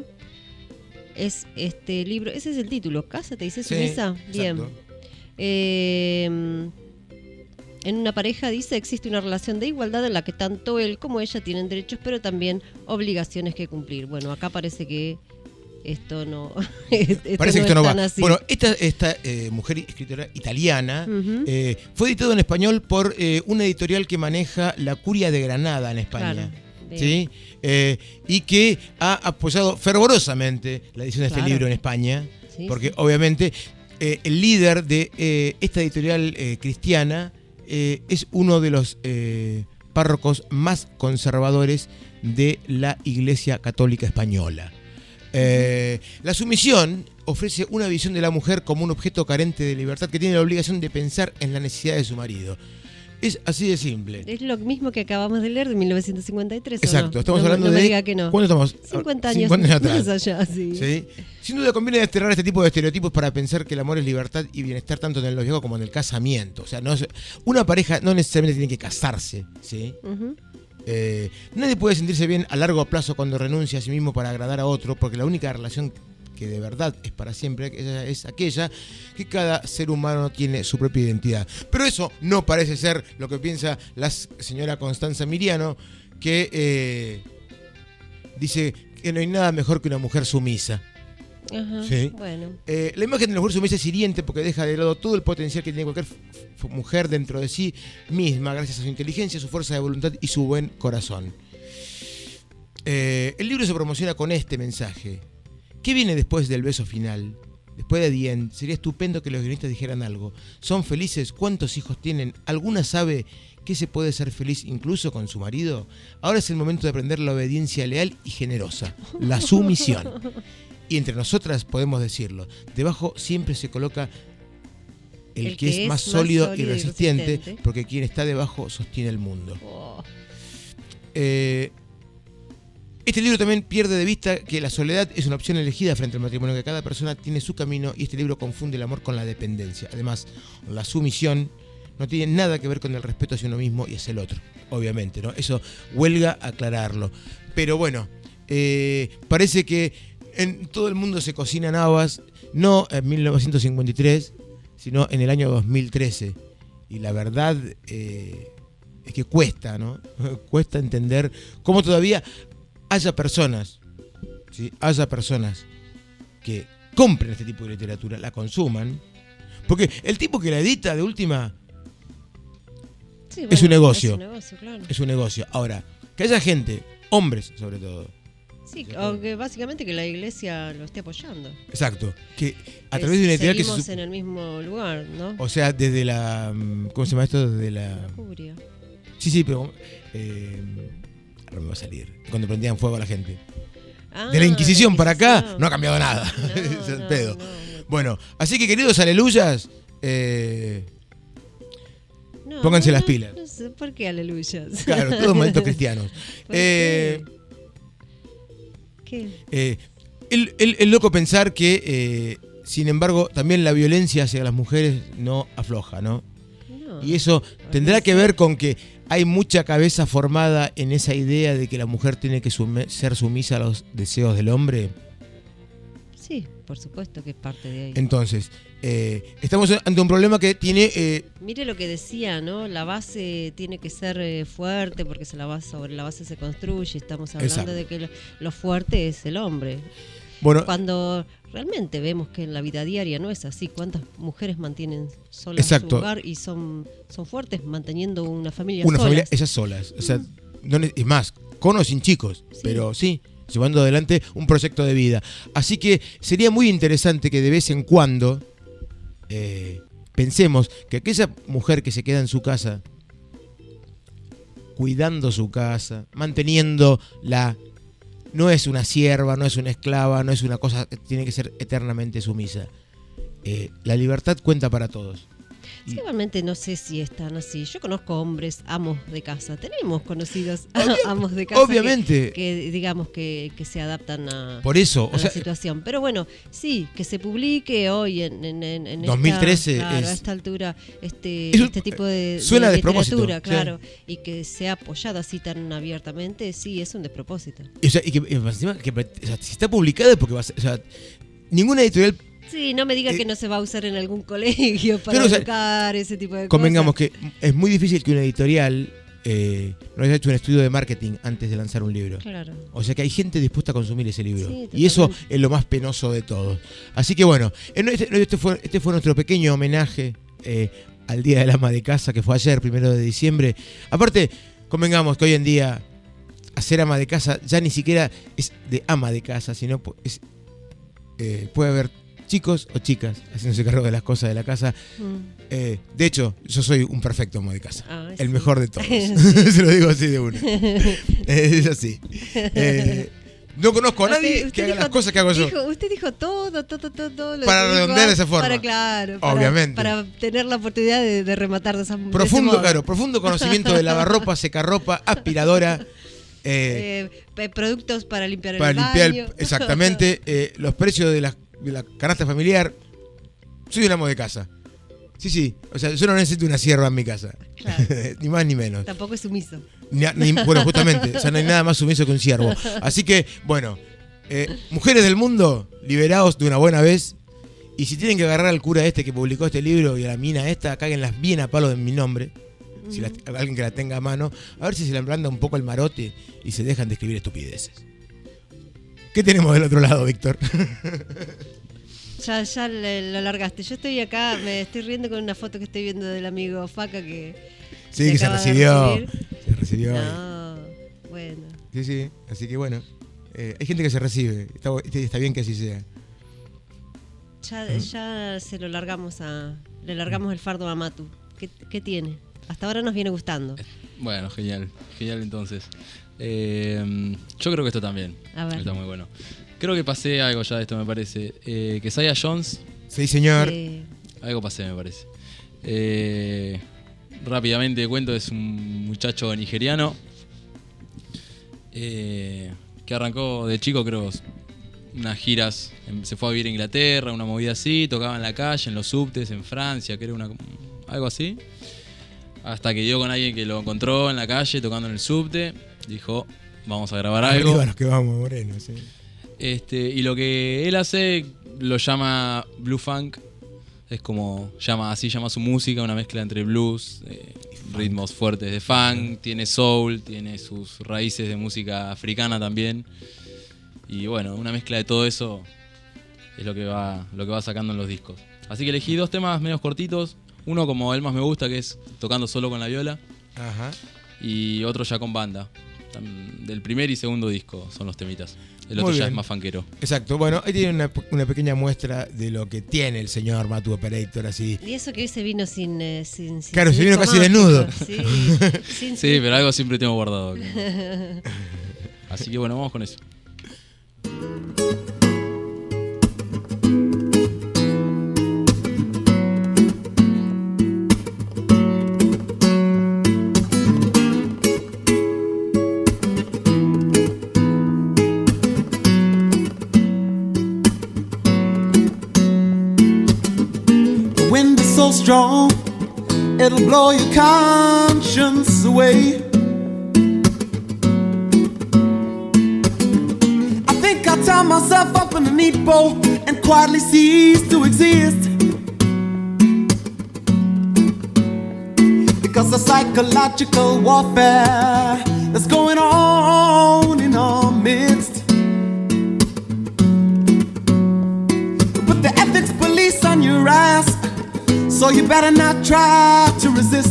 Speaker 2: Es este libro, ese es el título, Cásate y sé sumisa.
Speaker 1: Sí,
Speaker 2: bien.
Speaker 1: exacto.
Speaker 2: Eh, En una pareja, dice, existe una relación de igualdad en la que tanto él como ella tienen derechos, pero también obligaciones que cumplir. Bueno, acá parece que esto no, esto
Speaker 1: Parece
Speaker 2: no
Speaker 1: que esto no
Speaker 2: es
Speaker 1: va.
Speaker 2: tan así.
Speaker 1: Bueno, esta, esta eh, mujer escritora italiana
Speaker 2: Ujú.
Speaker 1: eh, fue editado en español por eh, una editorial que maneja la Curia de Granada en España.
Speaker 2: Claro, bien.
Speaker 1: ¿Sí? Eh, y que ha apoyado fervorosamente la edición de este
Speaker 2: Claro.
Speaker 1: libro en España,
Speaker 2: Sí,
Speaker 1: porque
Speaker 2: sí.
Speaker 1: obviamente eh, el líder de eh, esta editorial eh, cristiana eh, es uno de los eh, párrocos más conservadores de la Iglesia Católica Española. Eh, la sumisión ofrece una visión de la mujer como un objeto carente de libertad que tiene la obligación de pensar en la necesidad de su marido. Es así de simple.
Speaker 2: Es lo mismo que acabamos de leer de mil novecientos cincuenta y tres. ¿o
Speaker 1: Exacto,
Speaker 2: no?
Speaker 1: estamos
Speaker 2: No-
Speaker 1: hablando
Speaker 2: no me
Speaker 1: de...
Speaker 2: diga que no.
Speaker 1: ¿Cuándo estamos?
Speaker 2: cincuenta años,
Speaker 1: cincuenta años atrás.
Speaker 2: más allá, sí.
Speaker 1: ¿Sí? Sin duda conviene desterrar este tipo de estereotipos para pensar que el amor es libertad y bienestar tanto en el noviazgo como en el casamiento. O sea, no es- una pareja no necesariamente tiene que casarse, ¿sí?
Speaker 2: Ujú.
Speaker 1: Eh, nadie puede sentirse bien a largo plazo cuando renuncia a sí mismo para agradar a otro, porque la única relación que de verdad es para siempre es aquella que cada ser humano tiene su propia identidad. Pero eso no parece ser lo que piensa la señora Constanza Miriano, que eh, dice que no hay nada mejor que una mujer sumisa.
Speaker 2: Ajá,
Speaker 1: Sí.
Speaker 2: bueno.
Speaker 1: Eh, la imagen de la mujer sumisa es hiriente porque deja de lado todo el potencial que tiene cualquier f- f- mujer dentro de sí misma, gracias a su inteligencia, su fuerza de voluntad y su buen corazón. Eh, el libro se promociona con este mensaje. ¿Qué viene después del beso final? Después de The End, sería estupendo que los guionistas dijeran algo. ¿Son felices? ¿Cuántos hijos tienen? ¿Alguna sabe que se puede ser feliz incluso con su marido? Ahora es el momento de aprender la obediencia leal y generosa, la sumisión. Y entre nosotras podemos decirlo, debajo siempre se coloca el, que, es más sólido, y resistente,
Speaker 2: resistente.
Speaker 1: porque quien está debajo sostiene el mundo.
Speaker 2: Oh,
Speaker 1: Eh, este libro también pierde de vista que la soledad es una opción elegida frente al matrimonio, que cada persona tiene su camino y este libro confunde el amor con la dependencia. Además, la sumisión no tiene nada que ver con el respeto hacia uno mismo y hacia el otro, obviamente, ¿no? Eso huelga aclararlo. Pero bueno, eh, parece que en todo el mundo se cocinan habas, no en mil novecientos cincuenta y tres, sino en el año dos mil trece. Y la verdad eh, es que cuesta, ¿no? Cuesta entender cómo todavía haya personas, ¿sí? Haya personas que compren este tipo de literatura, la consuman, porque el tipo que la edita de última
Speaker 2: sí,
Speaker 1: es un negocio.
Speaker 2: Es un negocio, claro.
Speaker 1: es un negocio. Ahora, que haya gente, hombres sobre todo,
Speaker 2: Sí, aunque básicamente que la iglesia lo esté apoyando.
Speaker 1: exacto, que a
Speaker 2: Es-
Speaker 1: través de una editorial que se
Speaker 2: seguimos
Speaker 1: sup-
Speaker 2: en el mismo lugar, ¿no?
Speaker 1: o sea, desde la, ¿cómo se llama esto? Desde la...
Speaker 2: La curia.
Speaker 1: Sí, sí, pero... Eh, ahora me va a salir. Cuando prendían fuego a la gente.
Speaker 2: Ah,
Speaker 1: De la Inquisición para acá
Speaker 2: Inquisición.
Speaker 1: no ha cambiado nada.
Speaker 2: No,
Speaker 1: Es el
Speaker 2: no,
Speaker 1: pedo.
Speaker 2: no, no.
Speaker 1: Bueno, así que queridos aleluyas, eh,
Speaker 2: No,
Speaker 1: pónganse
Speaker 2: no,
Speaker 1: las
Speaker 2: no,
Speaker 1: pilas.
Speaker 2: No sé por qué aleluyas.
Speaker 1: Claro, todos malditos cristianos.
Speaker 2: ¿Por
Speaker 1: Eh,
Speaker 2: ¿Qué?
Speaker 1: eh, el, el- el loco pensar que, eh, sin embargo, también la violencia hacia las mujeres no afloja, ¿no?
Speaker 2: No.
Speaker 1: Y eso tendrá que ver con que hay mucha cabeza formada en esa idea de que la mujer tiene que sume- ser sumisa a los deseos del hombre.
Speaker 2: Sí, por supuesto que es parte de ahí.
Speaker 1: Entonces, eh, estamos ante un problema que tiene... eh,
Speaker 2: Mire lo que decía, ¿no? La base tiene que ser eh, fuerte porque se la base, sobre la base se construye. Estamos hablando
Speaker 1: Exacto.
Speaker 2: de que lo, lo fuerte es el hombre.
Speaker 1: bueno,
Speaker 2: Cuando realmente vemos que en la vida diaria no es así. ¿Cuántas mujeres mantienen solas
Speaker 1: Exacto.
Speaker 2: su hogar y son, son fuertes manteniendo una familia
Speaker 1: una
Speaker 2: solas?
Speaker 1: familia, ellas solas. O sea, no ne- es más, con o sin chicos,
Speaker 2: Sí.
Speaker 1: pero sí, llevando adelante un proyecto de vida. Así que sería muy interesante que de vez en cuando, eh, pensemos que aquella mujer que se queda en su casa, cuidando su casa, manteniendo la... No es una sierva, no es una esclava, no es una cosa que tiene que ser eternamente sumisa. Eh, la libertad cuenta para todos.
Speaker 2: Sí, igualmente no sé si están así. Yo conozco hombres amos de casa. Tenemos conocidos
Speaker 1: Obvio,
Speaker 2: amos de casa
Speaker 1: obviamente.
Speaker 2: Que, que digamos que, que se adaptan a,
Speaker 1: Por eso,
Speaker 2: a
Speaker 1: o
Speaker 2: la
Speaker 1: sea,
Speaker 2: situación. Pero bueno, sí, que se publique hoy en, en, en, en
Speaker 1: dos mil trece
Speaker 2: esta, claro,
Speaker 1: es-
Speaker 2: a esta altura este,
Speaker 1: Es un-
Speaker 2: este tipo de,
Speaker 1: suena
Speaker 2: de
Speaker 1: despropósito,
Speaker 2: literatura,
Speaker 1: sí.
Speaker 2: claro, y que sea apoyado así tan abiertamente, sí, es un despropósito.
Speaker 1: o sea, y que, y encima que, o sea, si está publicado es porque va a ser, o sea, ninguna editorial.
Speaker 2: Sí, no me diga
Speaker 1: Eh,
Speaker 2: que no se va a usar en algún colegio para
Speaker 1: Claro, o sea,
Speaker 2: educar, ese tipo de
Speaker 1: Convengamos
Speaker 2: cosas.
Speaker 1: que es muy difícil que una editorial eh, no haya hecho un estudio de marketing antes de lanzar un libro.
Speaker 2: Claro.
Speaker 1: O sea que hay gente dispuesta a consumir ese libro.
Speaker 2: Sí,
Speaker 1: y eso
Speaker 2: totalmente.
Speaker 1: es lo más penoso de todo. Así que bueno, en este, este fue, este fue nuestro pequeño homenaje eh, al Día del Ama de Casa, que fue ayer, primero de diciembre. Aparte, convengamos que hoy en día hacer ama de casa ya ni siquiera es de ama de casa, sino pu- es, eh, puede haber chicos o chicas haciéndose cargo de las cosas de la casa.
Speaker 2: Mm.
Speaker 1: Eh, de hecho, yo soy un perfecto amo de casa.
Speaker 2: Ah,
Speaker 1: El
Speaker 2: sí.
Speaker 1: mejor de todos.
Speaker 2: Sí.
Speaker 1: Se lo digo así de una. Es así. Eh, no conozco a nadie
Speaker 2: Usted-
Speaker 1: que
Speaker 2: usted
Speaker 1: haga
Speaker 2: dijo-
Speaker 1: las cosas que hago yo.
Speaker 2: dijo- usted dijo todo, todo, todo, todo. lo
Speaker 1: Para
Speaker 2: que dijo
Speaker 1: redondear de esa forma.
Speaker 2: Para, claro. Para,
Speaker 1: Obviamente.
Speaker 2: Para tener la oportunidad de, de rematar de esa de ese
Speaker 1: Profundo,
Speaker 2: modo.
Speaker 1: claro, profundo conocimiento de lavarropa, secarropa, aspiradora. eh,
Speaker 2: Eh, pe- productos para limpiar
Speaker 1: para
Speaker 2: el
Speaker 1: limpiar,
Speaker 2: baño.
Speaker 1: el- exactamente, eh, los precios de la, de la canasta familiar. Soy un amo de casa. Sí, sí. O sea, yo no necesito una sierva en mi casa.
Speaker 2: Claro.
Speaker 1: Ni más ni menos.
Speaker 2: Tampoco es sumiso.
Speaker 1: Ni, ni- bueno, justamente, o sea, no hay nada más sumiso que un ciervo. Así que, bueno, eh, mujeres del mundo, liberaos de una buena vez. Y si tienen que agarrar al cura este que publicó este libro y a la mina esta, cáguenlas bien a palo de mi nombre. Si la- alguien que la tenga a mano, a ver si se le ablanda un poco el marote y se dejan de escribir estupideces. ¿Qué tenemos del otro lado, Víctor?
Speaker 2: Ya, ya le- lo largaste. Yo estoy acá, me estoy riendo con una foto que estoy viendo del amigo Faca que
Speaker 1: Sí, que se
Speaker 2: acaba de
Speaker 1: recibió.
Speaker 2: recibir.
Speaker 1: Se recibió. hoy.
Speaker 2: No, bueno.
Speaker 1: Sí, sí. Así que bueno. eh, hay gente que se recibe. Está, bu- está bien que así sea.
Speaker 2: Ya, ya se lo largamos a. Le largamos el fardo a Matu. ¿Qué, qué tiene? Hasta ahora nos viene gustando.
Speaker 3: Bueno, genial. Genial entonces. Eh, yo creo que esto también.
Speaker 2: A ver.
Speaker 3: Está muy bueno. Creo que pasé algo ya de esto, me parece. Eh, que Saya Jones,
Speaker 1: Sí, señor.
Speaker 2: Eh,
Speaker 3: algo pasé, me parece. Eh, rápidamente cuento, es un muchacho nigeriano eh, que arrancó de chico, creo, unas giras. em, Se fue a vivir a Inglaterra, una movida así, tocaba en la calle, en los subtes, en Francia, creo, una, algo así. Hasta que dio con alguien que lo encontró en la calle tocando en el subte. Dijo, vamos a grabar algo.
Speaker 1: Arriba los que vamos, Moreno, sí.
Speaker 3: Este, y lo que él hace lo llama Blue Funk. Es como, llama, así llama su música, una mezcla entre blues, eh, ritmos fuertes de funk, tiene soul, tiene sus raíces de música africana también. Y bueno, una mezcla de todo eso es lo que va, lo que va sacando en los discos. Así que elegí dos temas medios cortitos. Uno como el más me gusta, que es tocando solo con la viola.
Speaker 1: Ajá.
Speaker 3: Y otro ya con banda. Tam- Del primer y segundo disco son los temitas. El
Speaker 1: Muy
Speaker 3: otro ya
Speaker 1: bien.
Speaker 3: es más funkero.
Speaker 1: Exacto. Bueno, ahí tiene una, una pequeña muestra de lo que tiene el señor Matu Operator, así.
Speaker 2: y eso que hoy se vino sin. eh, sin, sin
Speaker 1: Claro, se
Speaker 2: sin
Speaker 1: vino casi
Speaker 2: disco
Speaker 1: desnudo.
Speaker 2: mágico. Sí, sin-
Speaker 3: Sí, pero algo siempre tengo guardado. Así que bueno, vamos con eso.
Speaker 4: The wind is so strong, it'll blow your conscience away. I think I'll tie myself up in a neat bow and quietly cease to exist. Because the psychological warfare that's going on in our midst. Put the ethics police on your ass, so you better not try to resist.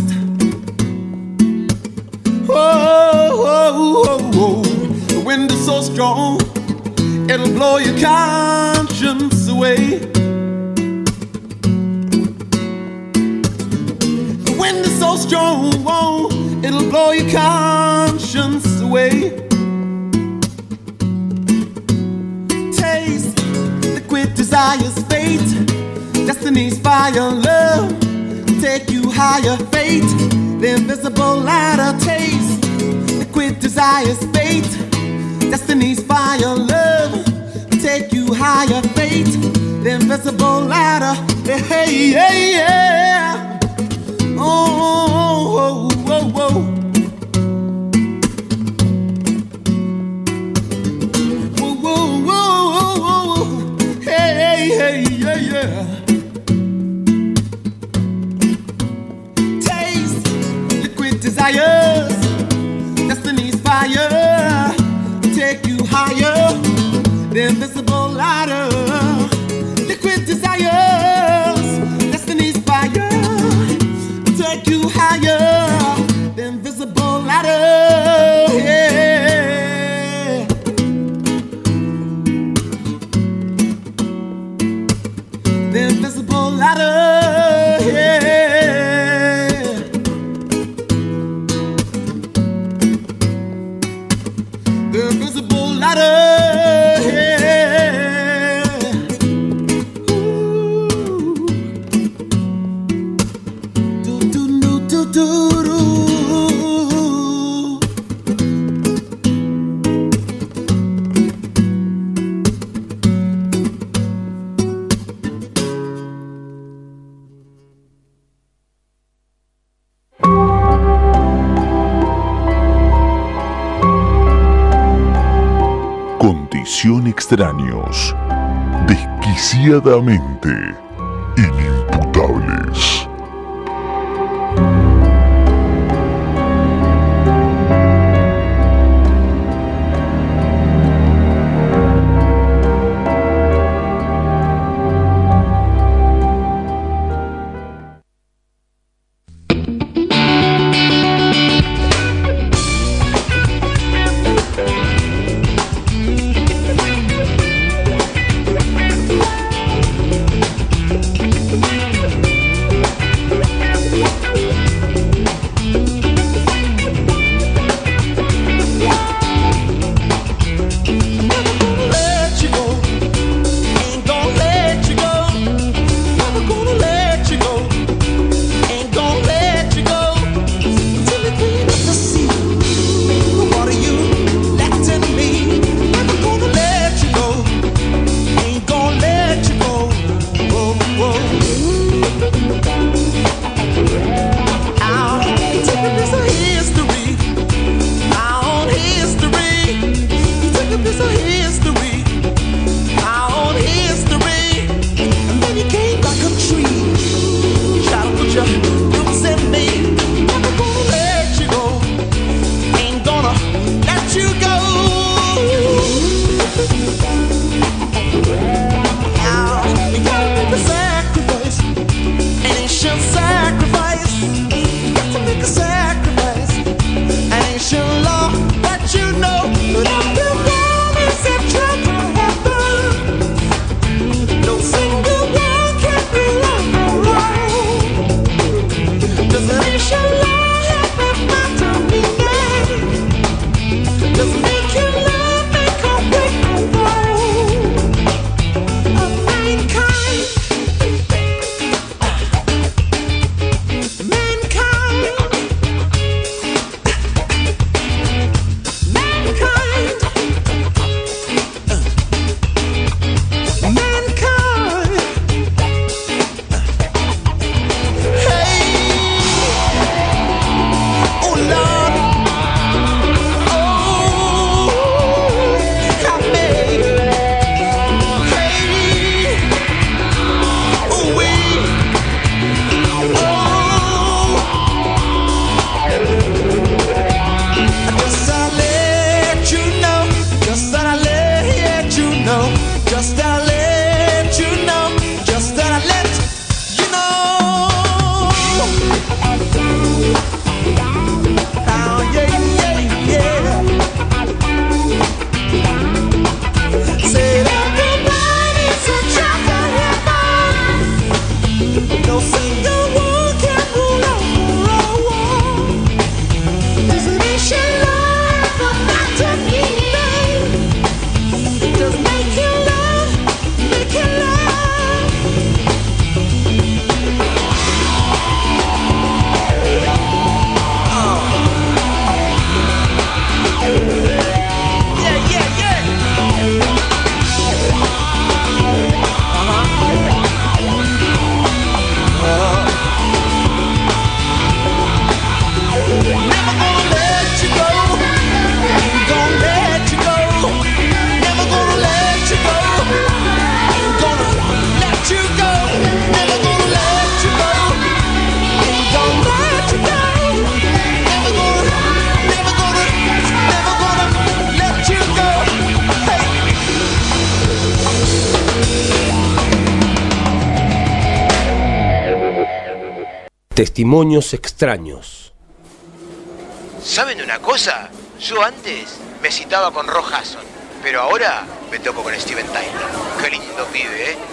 Speaker 4: Whoa, whoa, whoa, whoa. The wind is so strong, it'll blow your conscience away. so strong, it'll blow your conscience away. Taste liquid desire's fate, destiny's fire, love take you higher. Fate, the invisible ladder. Taste liquid desire's fate, destiny's fire, love take you higher. Fate, the invisible ladder. Hey, hey, yeah. Oh, oh, oh, oh. Whoa, whoa, whoa, whoa. Hey, hey, yeah, yeah. Taste liquid desires, destiny's fire take you higher. The invisible ladder. Liquid desires, destiny's fire take you higher. The invisible ladder, yeah. The invisible ladder, yeah. The invisible ladder.
Speaker 5: Condición Extraños, desquiciadamente inimputables.
Speaker 4: No single one can rule out the road.
Speaker 6: Testimonios extraños.
Speaker 1: ¿Saben una cosa? Yo antes me citaba con Rock Hudson, pero ahora me toco con Steven Tyler. Qué lindo pibe, ¿eh?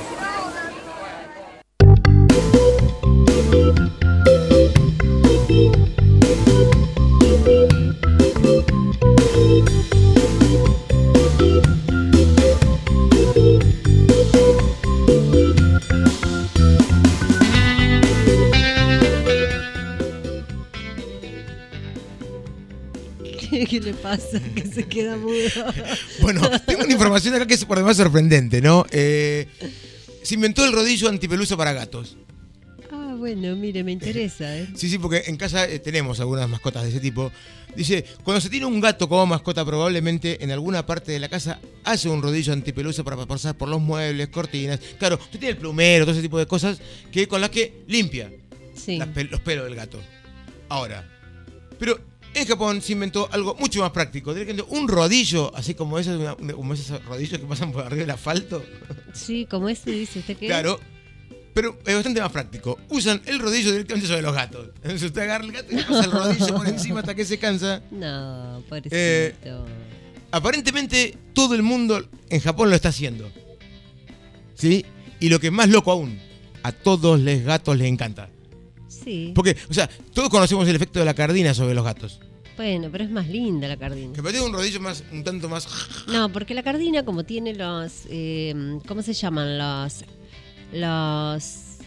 Speaker 2: ¿Qué le pasa? Que se queda mudo.
Speaker 1: Bueno, tengo una información acá que es por demás sorprendente, ¿no? Eh, se inventó el rodillo antipeluso para gatos.
Speaker 2: Ah, bueno, mire, me interesa, ¿eh?
Speaker 1: Sí, sí, porque en casa eh, tenemos algunas mascotas de ese tipo. Dice, cuando se tiene un gato como mascota, probablemente en alguna parte de la casa hace un rodillo antipeluso para pasar por los muebles, cortinas. Claro, usted tiene el plumero, todo ese tipo de cosas que con las que limpia
Speaker 2: Sí.
Speaker 1: las pel- los pelos del gato. Ahora, pero en Japón se inventó algo mucho más práctico. Directamente un rodillo, así como esos, una- una- como esos rodillos que pasan por arriba del asfalto.
Speaker 2: Sí, como ese dice usted que.
Speaker 1: Claro, pero es bastante más práctico. Usan el rodillo directamente sobre los gatos. Entonces usted agarra el gato y le pasa el rodillo por encima hasta que se cansa.
Speaker 2: No, pobrecito.
Speaker 1: Eh, Aparentemente todo el mundo en Japón lo está haciendo. ¿Sí? Y lo que es más loco aún, a todos los gatos les encanta.
Speaker 2: Sí.
Speaker 1: Porque, o sea, todos conocemos el efecto de la cardina sobre los gatos.
Speaker 2: Bueno, pero es más linda la cardina.
Speaker 1: Que parece un rodillo más, un tanto más...
Speaker 2: No, porque la cardina, como tiene los. Eh, ¿Cómo se llaman? Los. Los.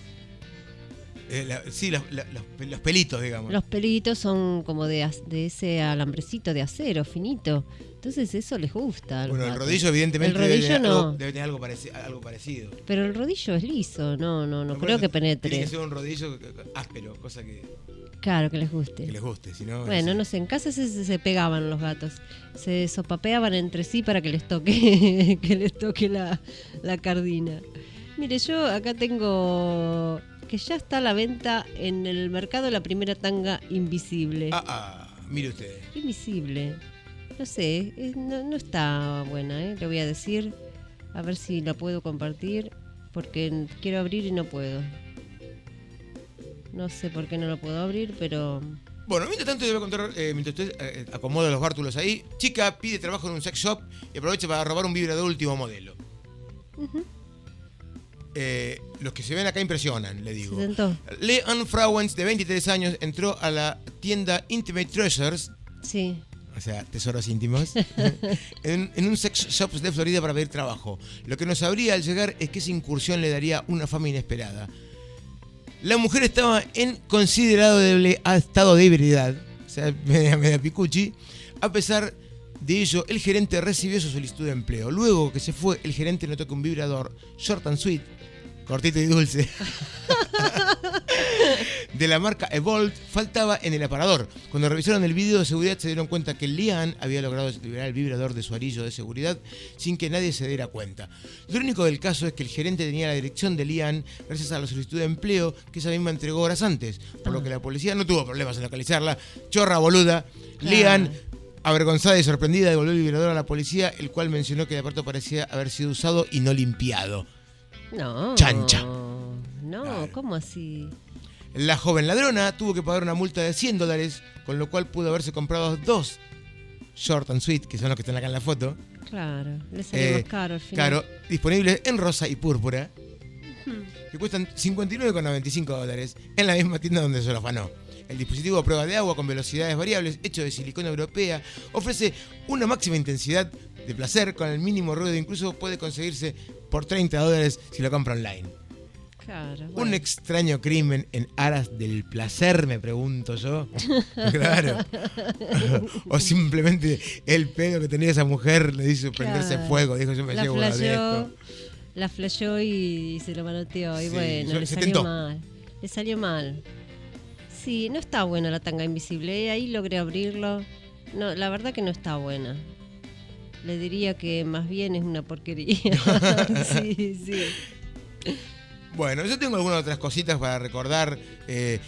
Speaker 1: eh, la- sí, los, la- los, los pelitos, digamos.
Speaker 2: Los pelitos son como de, as- de ese alambrecito de acero finito. Entonces eso les gusta. a los
Speaker 1: Bueno, el
Speaker 2: gatos.
Speaker 1: rodillo evidentemente
Speaker 2: El
Speaker 1: debe,
Speaker 2: rodillo
Speaker 1: tener
Speaker 2: no.
Speaker 1: algo, debe tener algo, pareci- algo parecido.
Speaker 2: Pero el rodillo es liso, no, no, no
Speaker 1: Por
Speaker 2: creo
Speaker 1: eso
Speaker 2: que
Speaker 1: Tiene
Speaker 2: penetre.
Speaker 1: que ser un rodillo áspero, cosa que,
Speaker 2: Claro, que les guste.
Speaker 1: que les guste, si no...
Speaker 2: Bueno,
Speaker 1: es-
Speaker 2: no sé, en casa se, se- se pegaban los gatos. Se sopapeaban entre sí para que les toque, que les toque la, la cardina. Mire, yo acá tengo que ya está a la venta en el mercado la primera tanga invisible.
Speaker 1: Ah, ah, mire usted.
Speaker 2: Invisible. No sé, es- no, no está buena, ¿eh? Le voy a decir. A ver si la puedo compartir. Porque quiero abrir y no puedo. No sé por qué no la puedo abrir, pero...
Speaker 1: Bueno, mientras tanto, le voy a contar, eh, mientras usted eh, acomoda los bártulos ahí, chica pide trabajo en un sex shop y aprovecha para robar un vibrador último modelo. Eh, los que se ven acá impresionan, le digo.
Speaker 2: Se sentó.
Speaker 1: Leon Frauens, de veintitrés años, entró a la tienda Intimate Treasures,
Speaker 2: Sí.
Speaker 1: o sea, tesoros íntimos, en, en un sex shop de Florida para pedir trabajo. Lo que no sabría al llegar es que esa incursión le daría una fama inesperada. La mujer estaba en considerable estado de ebriedad, o sea, media, media picuchi. A pesar de ello, el gerente recibió su solicitud de empleo. Luego que se fue, el gerente notó que un vibrador short and sweet, cortito y dulce, de la marca Evolve faltaba en el aparador. Cuando revisaron el video de seguridad se dieron cuenta que Lian había logrado desactivar el vibrador de su anillo de seguridad sin que nadie se diera cuenta. Lo único del caso es que el gerente tenía la dirección de Lian gracias a la solicitud de empleo que ella misma entregó horas antes, por lo que la policía no tuvo problemas en localizarla. Chorra boluda.
Speaker 2: Claro.
Speaker 1: Lian, avergonzada y sorprendida, devolvió el vibrador a la policía, el cual mencionó que el aparato parecía haber sido usado y no limpiado.
Speaker 2: No.
Speaker 1: Chancha.
Speaker 2: No,
Speaker 1: Claro.
Speaker 2: ¿cómo así?
Speaker 1: La joven ladrona tuvo que pagar una multa de cien dólares, con lo cual pudo haberse comprado dos short and sweet, que son los que están acá en la foto.
Speaker 2: Claro, le salió
Speaker 1: Eh,
Speaker 2: más caro al final.
Speaker 1: Claro, disponibles en rosa y púrpura, que cuestan cincuenta y nueve con noventa y cinco dólares en la misma tienda donde se los afanó. El dispositivo a prueba de agua con velocidades variables, hecho de silicona europea, ofrece una máxima intensidad de placer con el mínimo ruido, incluso puede conseguirse por treinta dólares si lo compra online.
Speaker 2: Claro,
Speaker 1: Un
Speaker 2: bueno.
Speaker 1: extraño crimen en aras del placer, me pregunto yo. Claro. O simplemente el pedo que tenía esa mujer le hizo prenderse
Speaker 2: Claro.
Speaker 1: fuego. Dijo, yo me
Speaker 2: La
Speaker 1: llevo una de
Speaker 2: flasheó,
Speaker 1: esto.
Speaker 2: la flasheó y se lo manoteó. Y
Speaker 1: Sí,
Speaker 2: bueno,
Speaker 1: yo-
Speaker 2: le
Speaker 1: se
Speaker 2: salió
Speaker 1: tentó.
Speaker 2: mal. Le salió mal. Sí, no está buena la tanga invisible. eh, Ahí logré abrirlo. No, la verdad que no está buena. Le diría que más bien es una porquería. Sí, sí.
Speaker 1: Bueno, yo tengo algunas otras cositas para recordar. eh,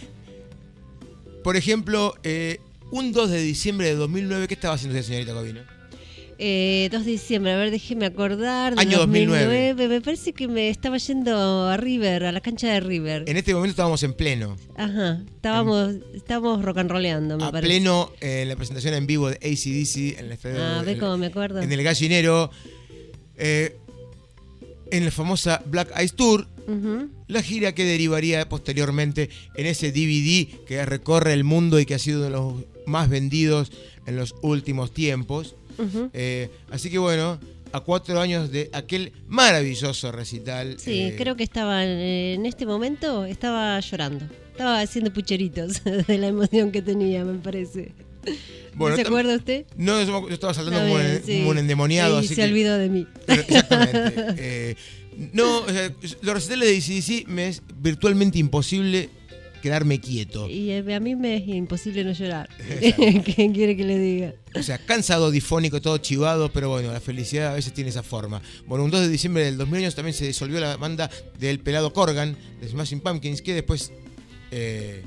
Speaker 1: por ejemplo, eh, un dos de diciembre de dos mil nueve, ¿qué estaba haciendo usted, señorita Covino?
Speaker 2: Eh, dos de diciembre, a ver, déjeme acordar. De
Speaker 1: Año dos mil nueve.
Speaker 2: Me parece que me estaba yendo a River, a la cancha de River.
Speaker 1: En este momento estábamos en pleno.
Speaker 2: Ajá, estábamos, estábamos rock and rolleando, me
Speaker 1: a
Speaker 2: parece.
Speaker 1: pleno en la presentación en vivo de A C D C en el estadio.
Speaker 2: Ah, ve
Speaker 1: en-
Speaker 2: cómo me acuerdo.
Speaker 1: En el Gallinero. eh, en la famosa Black Eyes Tour.
Speaker 2: Ujú.
Speaker 1: La gira que derivaría posteriormente en ese D V D que recorre el mundo y que ha sido de los más vendidos en los últimos tiempos.
Speaker 2: Ujú.
Speaker 1: Eh, así que bueno, a cuatro años de aquel maravilloso recital.
Speaker 2: Sí,
Speaker 1: eh,
Speaker 2: creo que estaba eh, en este momento, estaba llorando. Estaba haciendo pucheritos de la emoción que tenía, me parece.
Speaker 1: bueno,
Speaker 2: ¿No se
Speaker 1: tam-
Speaker 2: acuerda usted?
Speaker 1: No, yo yo estaba saltando
Speaker 2: Está
Speaker 1: como,
Speaker 2: bien,
Speaker 1: un,
Speaker 2: sí.
Speaker 1: como un endemoniado.
Speaker 2: Y
Speaker 1: así
Speaker 2: se
Speaker 1: que-
Speaker 2: olvidó de mí.
Speaker 1: Pero, exactamente. eh, no, o sea, los recitales de A C D C me es virtualmente imposible quedarme quieto.
Speaker 2: Y eh, a mí me es imposible no llorar.
Speaker 1: Exacto.
Speaker 2: ¿Quién quiere que le diga?
Speaker 1: O sea, cansado, difónico, todo chivado, pero bueno, la felicidad a veces tiene esa forma. Bueno, un dos de diciembre del dos mil años también se disolvió la banda del pelado Corgan, de Smashing Pumpkins, que después eh,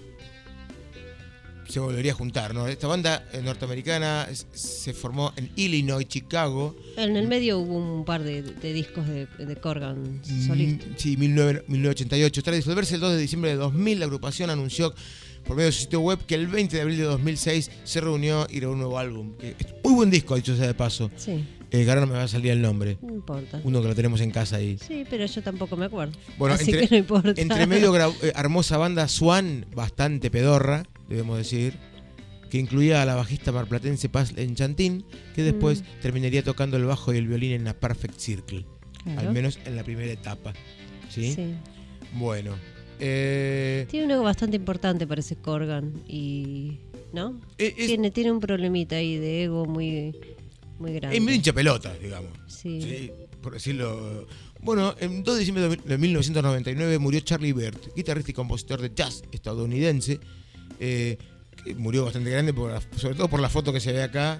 Speaker 1: se volvería a juntar, ¿no? Esta banda eh, norteamericana es- se formó en Illinois, Chicago.
Speaker 2: En el medio hubo un par de, de discos de, de Corgan solista.
Speaker 1: Mm, Sí, mil novecientos ochenta y ocho. Tras disolverse el dos de diciembre de dos mil, la agrupación anunció por medio de su sitio web que el veinte de abril de dos mil seis se reunió y grabó un nuevo álbum. Que es muy buen disco, dicho sea de paso.
Speaker 2: Sí,
Speaker 1: Eh, que ahora no me va a salir el nombre.
Speaker 2: no importa.
Speaker 1: Uno que lo tenemos en casa ahí.
Speaker 2: Sí, pero yo tampoco me acuerdo.
Speaker 1: Bueno,
Speaker 2: Así
Speaker 1: entre,
Speaker 2: que no importa.
Speaker 1: entre medio gra- eh, armó esa banda Swan, bastante pedorra, debemos decir, que incluía a la bajista marplatense Paz Enchantín, que después
Speaker 2: Mm.
Speaker 1: terminaría tocando el bajo y el violín en la Perfect Circle,
Speaker 2: Claro.
Speaker 1: al menos en la primera etapa. ¿Sí?
Speaker 2: Sí.
Speaker 1: Bueno. Eh,
Speaker 2: Tiene un ego bastante importante, parece Corgan. Y. ¿No?
Speaker 1: eh, es,
Speaker 2: Tiene, tiene un problemita ahí de ego muy, muy grande.
Speaker 1: es medio hincha pelotas, digamos.
Speaker 2: Sí.
Speaker 1: Sí, por decirlo. Bueno, el dos de diciembre de mil novecientos noventa y nueve murió Charlie Burt, guitarrista y compositor de jazz estadounidense, eh, que murió bastante grande, por la- sobre todo por la foto que se ve acá.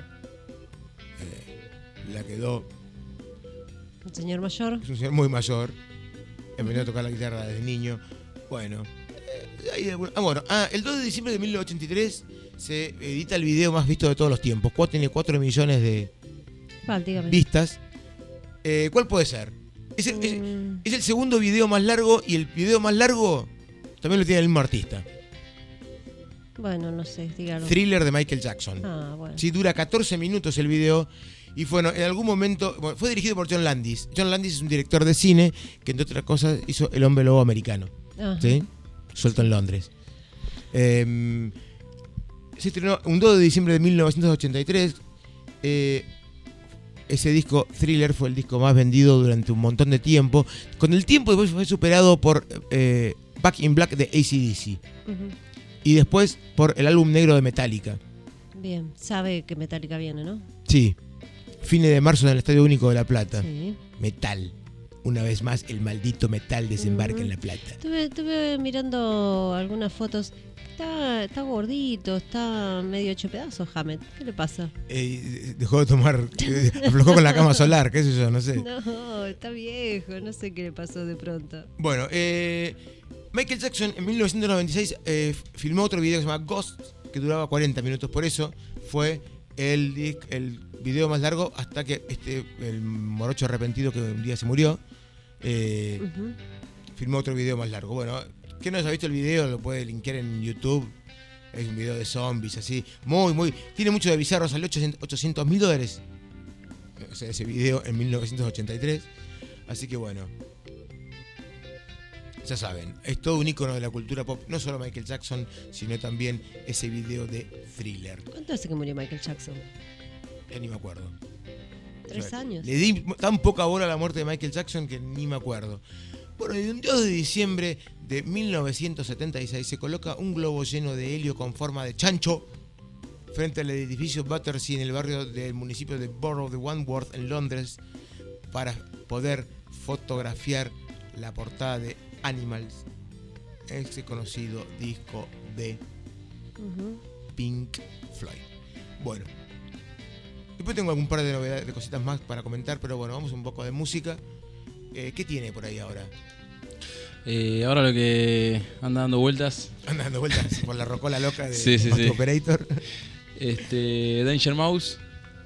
Speaker 1: Eh, la quedó.
Speaker 2: El señor mayor.
Speaker 1: Es un señor muy mayor. Empezó a tocar la guitarra desde niño. Bueno, eh, hay alguna- ah, bueno, ah, el dos de diciembre de mil novecientos ochenta y tres se edita el video más visto de todos los tiempos. Cuatro- Tiene cuatro millones de
Speaker 2: ¿Cuál? Dígame.
Speaker 1: vistas. Eh, ¿Cuál puede ser? Es el, es-
Speaker 2: Mm,
Speaker 1: es el segundo video más largo y el video más largo también lo tiene el mismo artista.
Speaker 2: bueno, no sé, dígalo.
Speaker 1: Thriller de Michael Jackson.
Speaker 2: Ah, bueno.
Speaker 1: Sí, dura catorce minutos el video. Y bueno, en algún momento bueno, fue dirigido por John Landis. John Landis es un director de cine que, entre otras cosas, hizo El Hombre Lobo Americano.
Speaker 2: Ajá.
Speaker 1: ¿Sí? Suelto en Londres. Eh, se estrenó un dos de diciembre de mil novecientos ochenta y tres. Eh, ese disco, Thriller, fue el disco más vendido durante un montón de tiempo. Con el tiempo después fue superado por eh, Back in Black de A C D C.
Speaker 2: Ujú.
Speaker 1: Y después por el álbum negro de Metallica.
Speaker 2: Bien, sabe que Metallica viene, ¿no?
Speaker 1: Sí. Fines de marzo en el Estadio Único de La Plata.
Speaker 2: Sí.
Speaker 1: Metal. Una vez más, el maldito metal desembarca
Speaker 2: Ujú.
Speaker 1: en La Plata.
Speaker 2: Estuve, estuve mirando algunas fotos. Está, está gordito, está medio hecho pedazos, Hammett. ¿Qué le pasa?
Speaker 1: Eh, dejó de tomar, eh, aflojó con la cama solar, qué sé yo, no sé.
Speaker 2: No, está viejo, no sé qué le pasó de pronto.
Speaker 1: Bueno, eh, Michael Jackson en mil novecientos noventa y seis eh, filmó otro video que se llama Ghost, que duraba cuarenta minutos, por eso fue el, dis- el video más largo hasta que este el morocho arrepentido que un día se murió, eh,
Speaker 2: Ujú.
Speaker 1: filmó otro video más largo. Bueno, que no haya visto el video lo puede linkear en YouTube. Es un video de zombies, así, muy, muy... Tiene mucho de bizarro, salió ochocientos mil dólares. O sea, ese video en mil novecientos ochenta y tres. Así que bueno, ya saben, es todo un icono de la cultura pop, no solo Michael Jackson, sino también ese video de Thriller.
Speaker 2: ¿Cuánto hace que murió Michael Jackson?
Speaker 1: Ya ni me acuerdo.
Speaker 2: ¿Tres
Speaker 1: O sea,
Speaker 2: años?
Speaker 1: Le di tan poca bola a la muerte de Michael Jackson que ni me acuerdo. Bueno, y un dos de diciembre de mil novecientos setenta y seis se coloca un globo lleno de helio con forma de chancho frente al edificio Battersea en el barrio del municipio de Borough de Wandsworth en Londres para poder fotografiar la portada de Animals, ese conocido disco de
Speaker 2: Ujú.
Speaker 1: Pink Floyd. Bueno, después tengo algún par de novedades, de cositas más para comentar, pero bueno, vamos un poco de música. Eh, ¿Qué tiene por ahí ahora?
Speaker 3: Eh, ahora lo que anda dando vueltas,
Speaker 1: Anda dando vueltas por la rocola loca de
Speaker 3: Sí, sí,
Speaker 1: Master
Speaker 3: sí.
Speaker 1: Operator.
Speaker 3: este, Danger Mouse,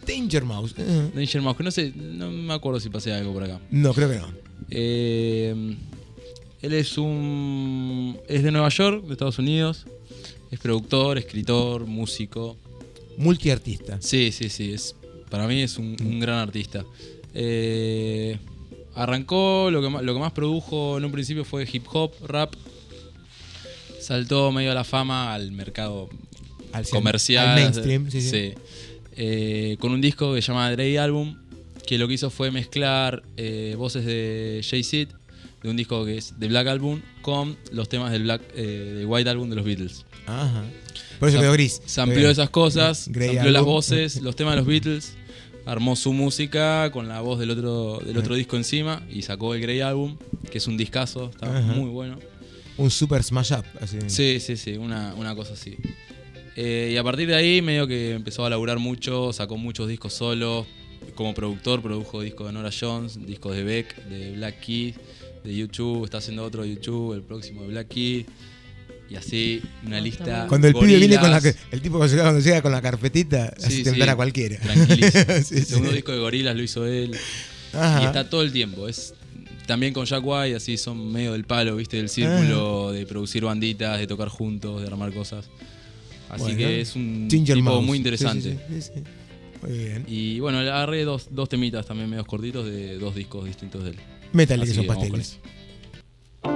Speaker 1: Danger Mouse. Uh,
Speaker 3: Danger Mouse, que no sé, no me acuerdo si pasé algo por acá.
Speaker 1: no, creo que no.
Speaker 3: Eh, él es un. Es de Nueva York, de Estados Unidos. Es productor, escritor, músico.
Speaker 1: Multiartista.
Speaker 3: Sí, sí, sí. Es, para mí es un, un gran artista. Eh, arrancó, lo que, más, lo que más produjo en un principio fue hip hop, rap. Saltó medio a la fama al mercado
Speaker 1: Al,
Speaker 3: comercial.
Speaker 1: al mainstream, sí, sí.
Speaker 3: Sí. Eh, con un disco que se llama Dre Album, que lo que hizo fue mezclar eh, voces de Jay-Z, de un disco que es de Black Album, con los temas del Black, eh, de White Album de los Beatles.
Speaker 1: Ajá. Por eso
Speaker 3: Se-
Speaker 1: quedó gris.
Speaker 3: Se amplió esas cosas,
Speaker 1: Grey
Speaker 3: se amplió las
Speaker 1: Album.
Speaker 3: voces, los temas de los Beatles, armó su música con la voz del otro, del otro disco encima y sacó el Grey Album, que es un discazo, está
Speaker 1: Ajá.
Speaker 3: muy bueno.
Speaker 1: Un super smash up. Así.
Speaker 3: Sí, sí, sí, una, una cosa así. Eh, y a partir de ahí medio que empezó a laburar mucho, sacó muchos discos solos. Como productor produjo discos de Nora Jones, discos de Beck, de Black Keys, de YouTube, está haciendo otro de YouTube, el próximo de Black Keys. Y así, una lista.
Speaker 1: Cuando el pibe viene con la.
Speaker 3: Gorillaz.
Speaker 1: El tipo cuando llega, cuando llega con la carpetita,
Speaker 3: Sí,
Speaker 1: hace temblar
Speaker 3: sí,
Speaker 1: a cualquiera.
Speaker 3: tranquilísimo.
Speaker 1: Sí,
Speaker 3: El
Speaker 1: sí.
Speaker 3: segundo disco de Gorillaz lo hizo él.
Speaker 1: Ajá.
Speaker 3: Y está todo el tiempo. Es también con Jack White, así son medio del palo, ¿viste? Del círculo, de producir banditas, de tocar juntos, de armar cosas. Así
Speaker 1: Bueno,
Speaker 3: que es un
Speaker 1: Ginger
Speaker 3: tipo
Speaker 1: Mouse.
Speaker 3: muy interesante.
Speaker 1: Sí, sí, sí, sí. Muy bien.
Speaker 3: Y bueno, le agarré dos, dos temitas también medios cortitos de dos discos distintos de él.
Speaker 1: Métale que
Speaker 3: Así
Speaker 1: son
Speaker 3: que vamos con
Speaker 1: pasteles.
Speaker 3: eso.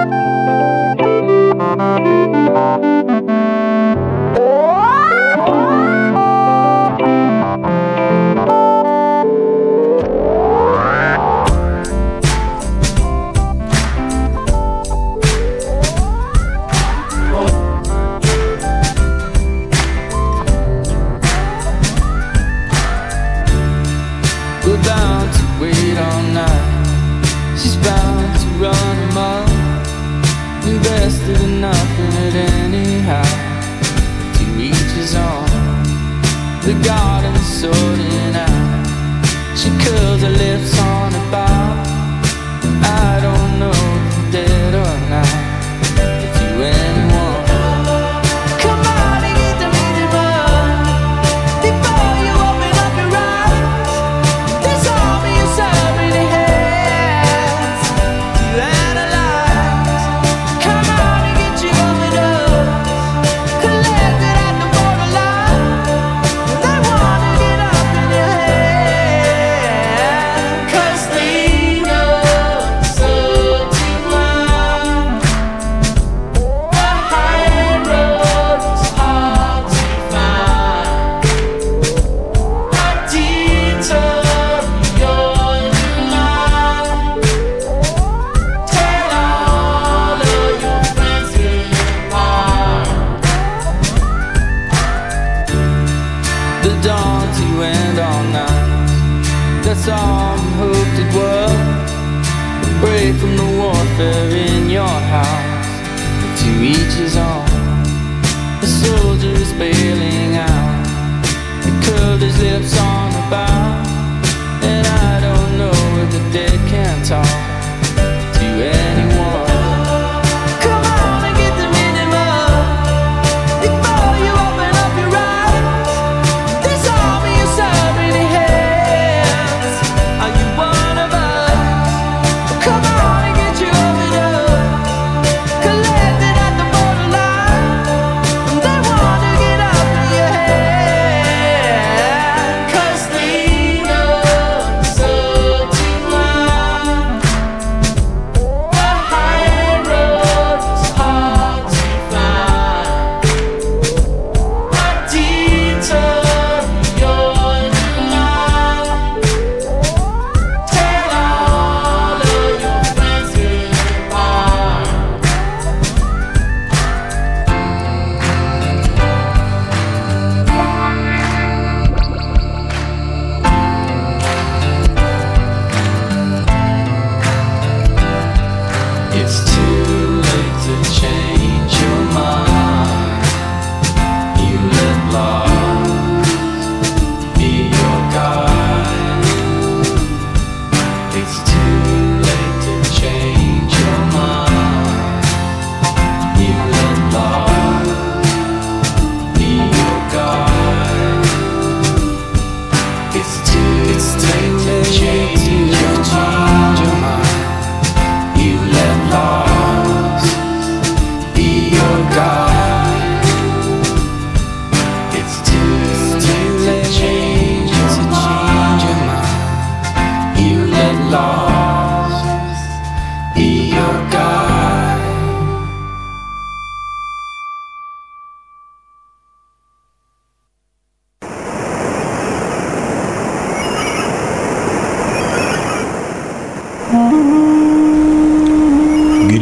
Speaker 7: We're bound to wait all night. She's bound to run amok. Invested in nothing at anyhow. To each his own. The garden's sorting out. She curls her lips on a bow. I don't know if you're dead or not. If you anyone. Come on and get the meeting run before you open up your eyes. There's army of so many hands to analyze. Come on and get you open up, collected at the borderline. They wanna get up in your head, 'cause they know so to climb. The high road is hard to find. A detour you're in line. Tell all of your friends goodbye. The dawn's you end all night. That's all we hoped it was. A break from the warfare in your house. To each his own. The soldier is bailing out. He curled his lips on the bow. And I don't know if the dead can talk to anyone. Come on and get the minimum before you open up your eyes. This army is so many hands. Are you one of us? Come on and get you open up, collected at the borderline. They wanna get up in your head, 'cause they know so to climb.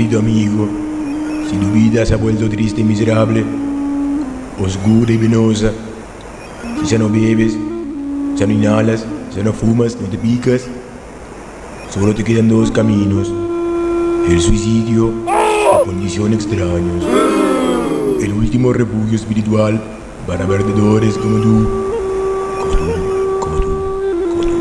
Speaker 8: querido amigo, si tu vida se ha vuelto triste y miserable, oscura y penosa, si ya no bebes, ya no inhalas, ya no fumas, no te picas, solo te quedan dos caminos: el suicidio o condición extraños, el último refugio espiritual para perdedores como tú, como tú, como tú, como tú.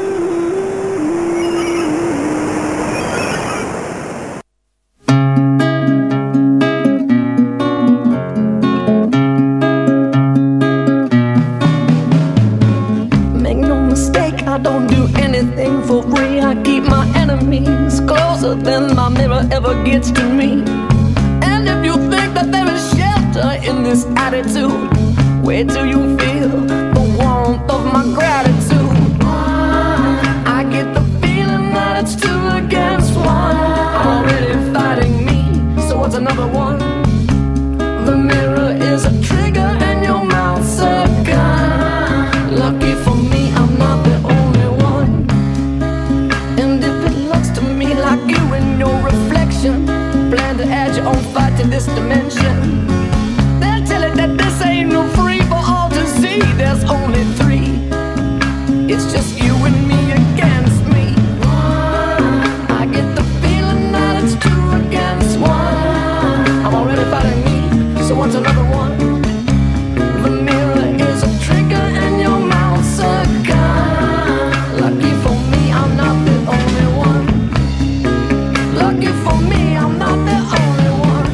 Speaker 9: Make no mistake, I don't do anything for free. I keep my enemies closer than my mirror ever gets to me. And if you think that there is shelter in this attitude, where do you feel the warmth of my gratitude? I get the feeling that it's two against one. I'm already fighting me, so what's another one? The mirror is a trigger and your mouth's a gun. Lucky for me, I'm not the only one. And if it looks to me like you and your reflection plan to add your own fight to this dimension, they'll tell it that this ain't no free for all to see. There's only three. It's just you and me against me. I get the feeling that it's two against one. I'm already fighting me, so what's another one? The mirror is a trigger and your mouth's a gun. Lucky for me, I'm not the only one. Lucky for me, I'm not the only one.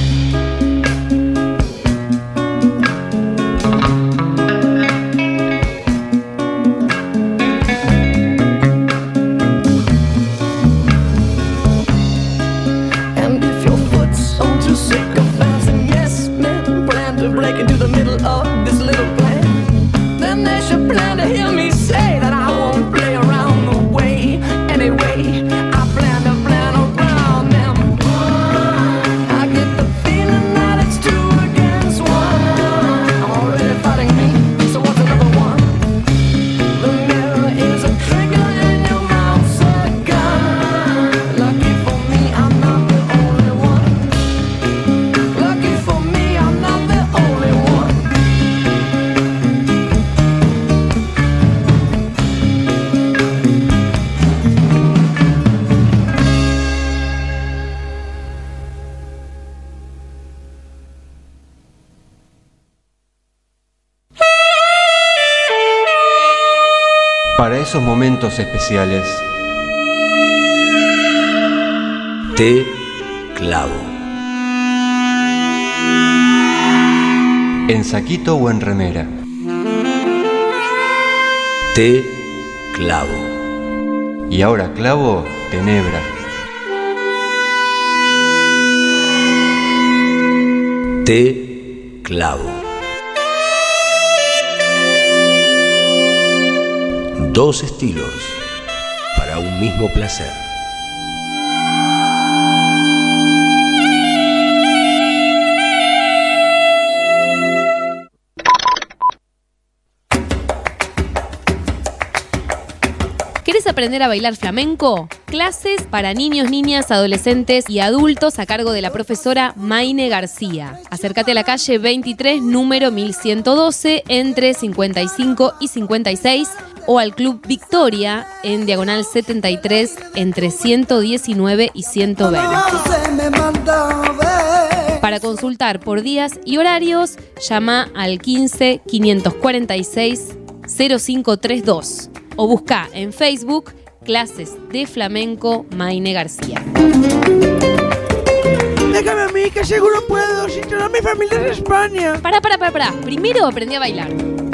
Speaker 9: And if your foot's on too sick of bouncing, yes, men plan to break into the middle of this little plan, then they should plan to hear me say that I won't play around the way. Anyway, I plan to plan around them. I get the feeling that it's two against one. I'm already fighting me, so what's another one? The mirror is a trigger and your mouth's a gun. Lucky for me, I'm not the only one. Lucky for me, I'm not the only one.
Speaker 10: Para esos momentos especiales,
Speaker 6: Té clavo.
Speaker 10: en saquito o en remera,
Speaker 6: Té clavo.
Speaker 10: y ahora clavo tenebra.
Speaker 6: Té clavo. Dos estilos para un mismo placer.
Speaker 11: ¿Querés aprender a bailar flamenco? Clases para niños, niñas, adolescentes y adultos a cargo de la profesora Maine García. Acércate a la calle veintitrés, número mil ciento doce, entre cincuenta y cinco y cincuenta y seis, o al Club Victoria, en diagonal setenta y tres, entre ciento diecinueve y ciento veinte. Para consultar por días y horarios, llama al quince, quinientos cuarenta y seis, cero cinco treinta y dos o busca en Facebook Clases de Flamenco Maine García.
Speaker 12: Déjame a mí, que seguro puedo, si toda mi familia es de España.
Speaker 11: Pará, pará, pará, pará. Primero aprendí a bailar.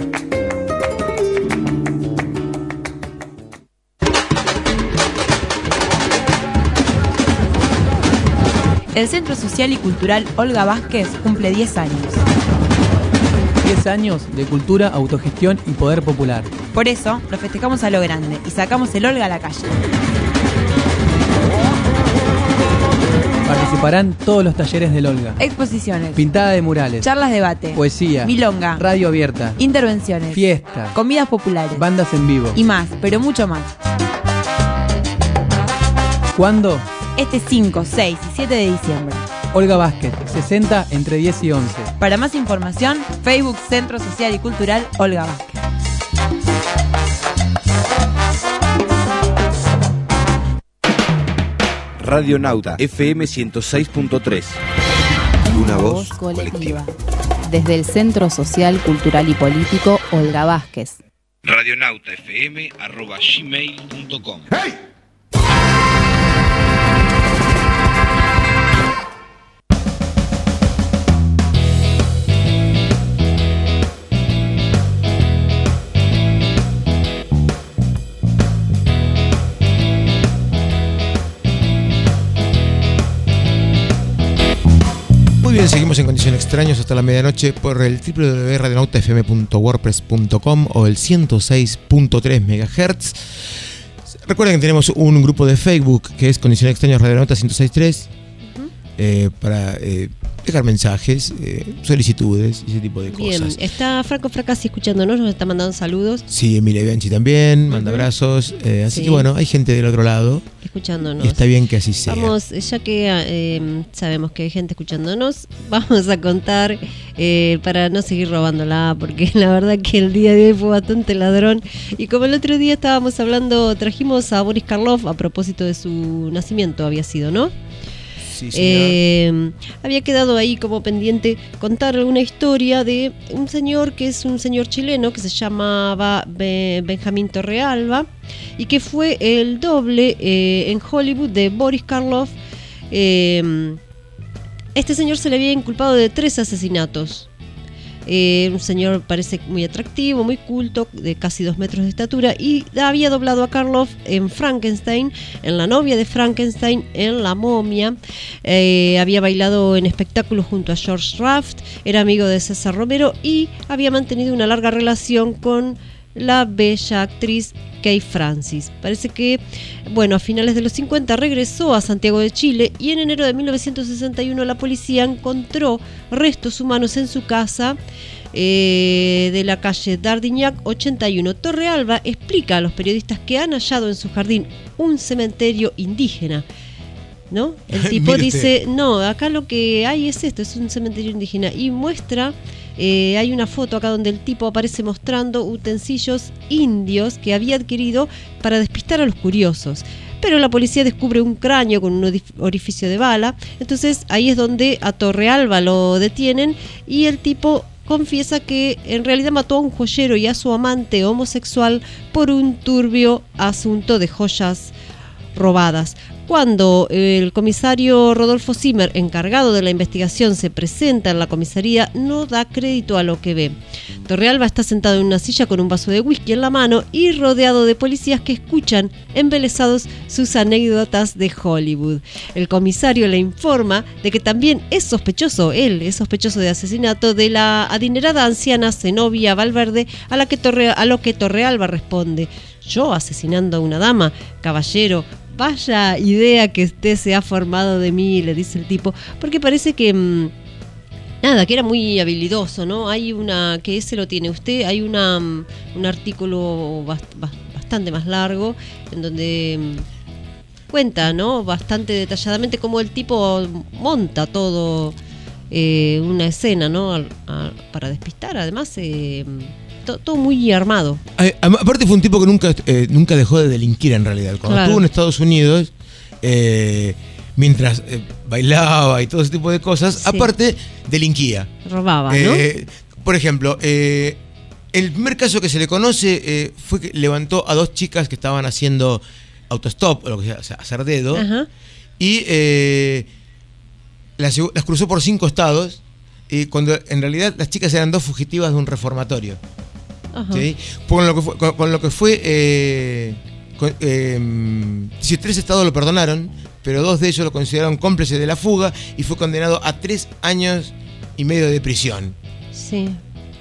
Speaker 13: El Centro Social y Cultural Olga Vázquez cumple diez años.
Speaker 14: diez años de cultura, autogestión y poder popular.
Speaker 13: Por eso, lo festejamos a lo grande y sacamos el Olga a la calle.
Speaker 14: Participarán todos los talleres del Olga.
Speaker 13: Exposiciones,
Speaker 14: Pintada de murales,
Speaker 13: charlas debate,
Speaker 14: poesía,
Speaker 13: milonga,
Speaker 14: radio abierta,
Speaker 13: intervenciones,
Speaker 14: fiesta,
Speaker 13: comidas populares,
Speaker 14: bandas en vivo
Speaker 13: y más, pero mucho más.
Speaker 14: ¿Cuándo?
Speaker 13: este cinco, seis y siete de diciembre.
Speaker 14: Olga Vázquez, sesenta entre diez y once.
Speaker 13: Para más información, Facebook Centro Social y Cultural Olga Vázquez.
Speaker 6: Radionauta F M ciento seis punto tres. Una voz colectiva.
Speaker 15: Desde el Centro Social, Cultural y Político Olga Vázquez.
Speaker 6: radionautafm arroba gmail punto com. ¡Hey!
Speaker 1: Muy bien, seguimos en Condiciones Extraños hasta la medianoche por el doble u doble u doble u punto radionautafm punto wordpress punto com o el ciento seis punto tres megahertz. Recuerden que tenemos un grupo de Facebook que es Condiciones Extraños Radionauta ciento seis punto tres uh-huh. eh, para eh, dejar mensajes, eh, solicitudes y ese tipo de
Speaker 2: Bien,
Speaker 1: cosas.
Speaker 2: Está Franco Fracassi escuchándonos, nos está mandando saludos.
Speaker 1: Sí, Emilia Bianchi también, manda uh-huh. abrazos. Eh, así sí. que bueno, hay gente del otro lado.
Speaker 2: Escuchándonos.
Speaker 1: Y está bien que así sea.
Speaker 2: Vamos, ya que eh, sabemos que hay gente escuchándonos, vamos a contar eh, para no seguir robándola, porque la verdad que el día de hoy fue bastante ladrón. Y como el otro día estábamos hablando, trajimos a Boris Karloff a propósito de su nacimiento, había sido, ¿no?
Speaker 1: Sí,
Speaker 2: eh, había quedado ahí como pendiente contar alguna historia de un señor que es un señor chileno que se llamaba Be- Benjamín Torrealba y que fue el doble eh, en Hollywood de Boris Karloff. Eh, este señor se le había inculpado de tres asesinatos. Eh, un señor parece muy atractivo, muy culto, de casi dos metros de estatura, y había doblado a Karloff en Frankenstein, en La novia de Frankenstein, en La momia. Eh, había bailado en espectáculos junto a George Raft, era amigo de César Romero y había mantenido una larga relación con la bella actriz Kay Francis. Parece que, bueno, a finales de los cincuenta regresó a Santiago de Chile y en enero de mil novecientos sesenta y uno la policía encontró restos humanos en su casa eh, de la calle Dardignac ochenta y uno. Torrealba explica a los periodistas que han hallado en su jardín un cementerio indígena, ¿no? El tipo dice, no, acá lo que hay es esto, es un cementerio indígena, y muestra... Eh, hay una foto acá donde el tipo aparece mostrando utensilios indios que había adquirido para despistar a los curiosos. Pero la policía descubre un cráneo con un orificio de bala. Entonces ahí es donde a Torrealba lo detienen y el tipo confiesa que en realidad mató a un joyero y a su amante homosexual por un turbio asunto de joyas robadas. Cuando el comisario Rodolfo Zimmer, encargado de la investigación, se presenta en la comisaría, no da crédito a lo que ve. Torrealba está sentado en una silla con un vaso de whisky en la mano y rodeado de policías que escuchan embelesados sus anécdotas de Hollywood. El comisario le informa de que también es sospechoso, él es sospechoso de asesinato de la adinerada anciana Zenobia Valverde, a, la que Torre, a lo que Torrealba responde: yo asesinando a una dama, caballero, vaya idea que usted se ha formado de mí, le dice el tipo, porque parece que mmm, nada, que era muy habilidoso, ¿no? Hay una, que ese lo tiene usted, hay una un artículo bast, bastante más largo en donde mmm, cuenta, ¿no? Bastante detalladamente cómo el tipo monta todo eh, una escena, ¿no? A, a, para despistar, además. Eh, todo muy armado.
Speaker 1: Aparte fue un tipo que nunca, eh, nunca dejó de delinquir en realidad. Cuando claro. estuvo en Estados Unidos, eh, mientras eh, bailaba y todo ese tipo de cosas, sí. aparte delinquía.
Speaker 2: Robaba, ¿no?
Speaker 1: Eh, por ejemplo, eh, el primer caso que se le conoce eh, fue que levantó a dos chicas que estaban haciendo autostop, o lo que sea, o sea hacer dedo, Ajá. y eh, las, las cruzó por cinco estados, y cuando en realidad las chicas eran dos fugitivas de un reformatorio. ¿Sí? Con lo que fue, con, con lo que fue eh, con, eh, dieciocho estados lo perdonaron, pero dos de ellos lo consideraron cómplice de la fuga y fue condenado a tres años y medio de prisión.
Speaker 2: Sí.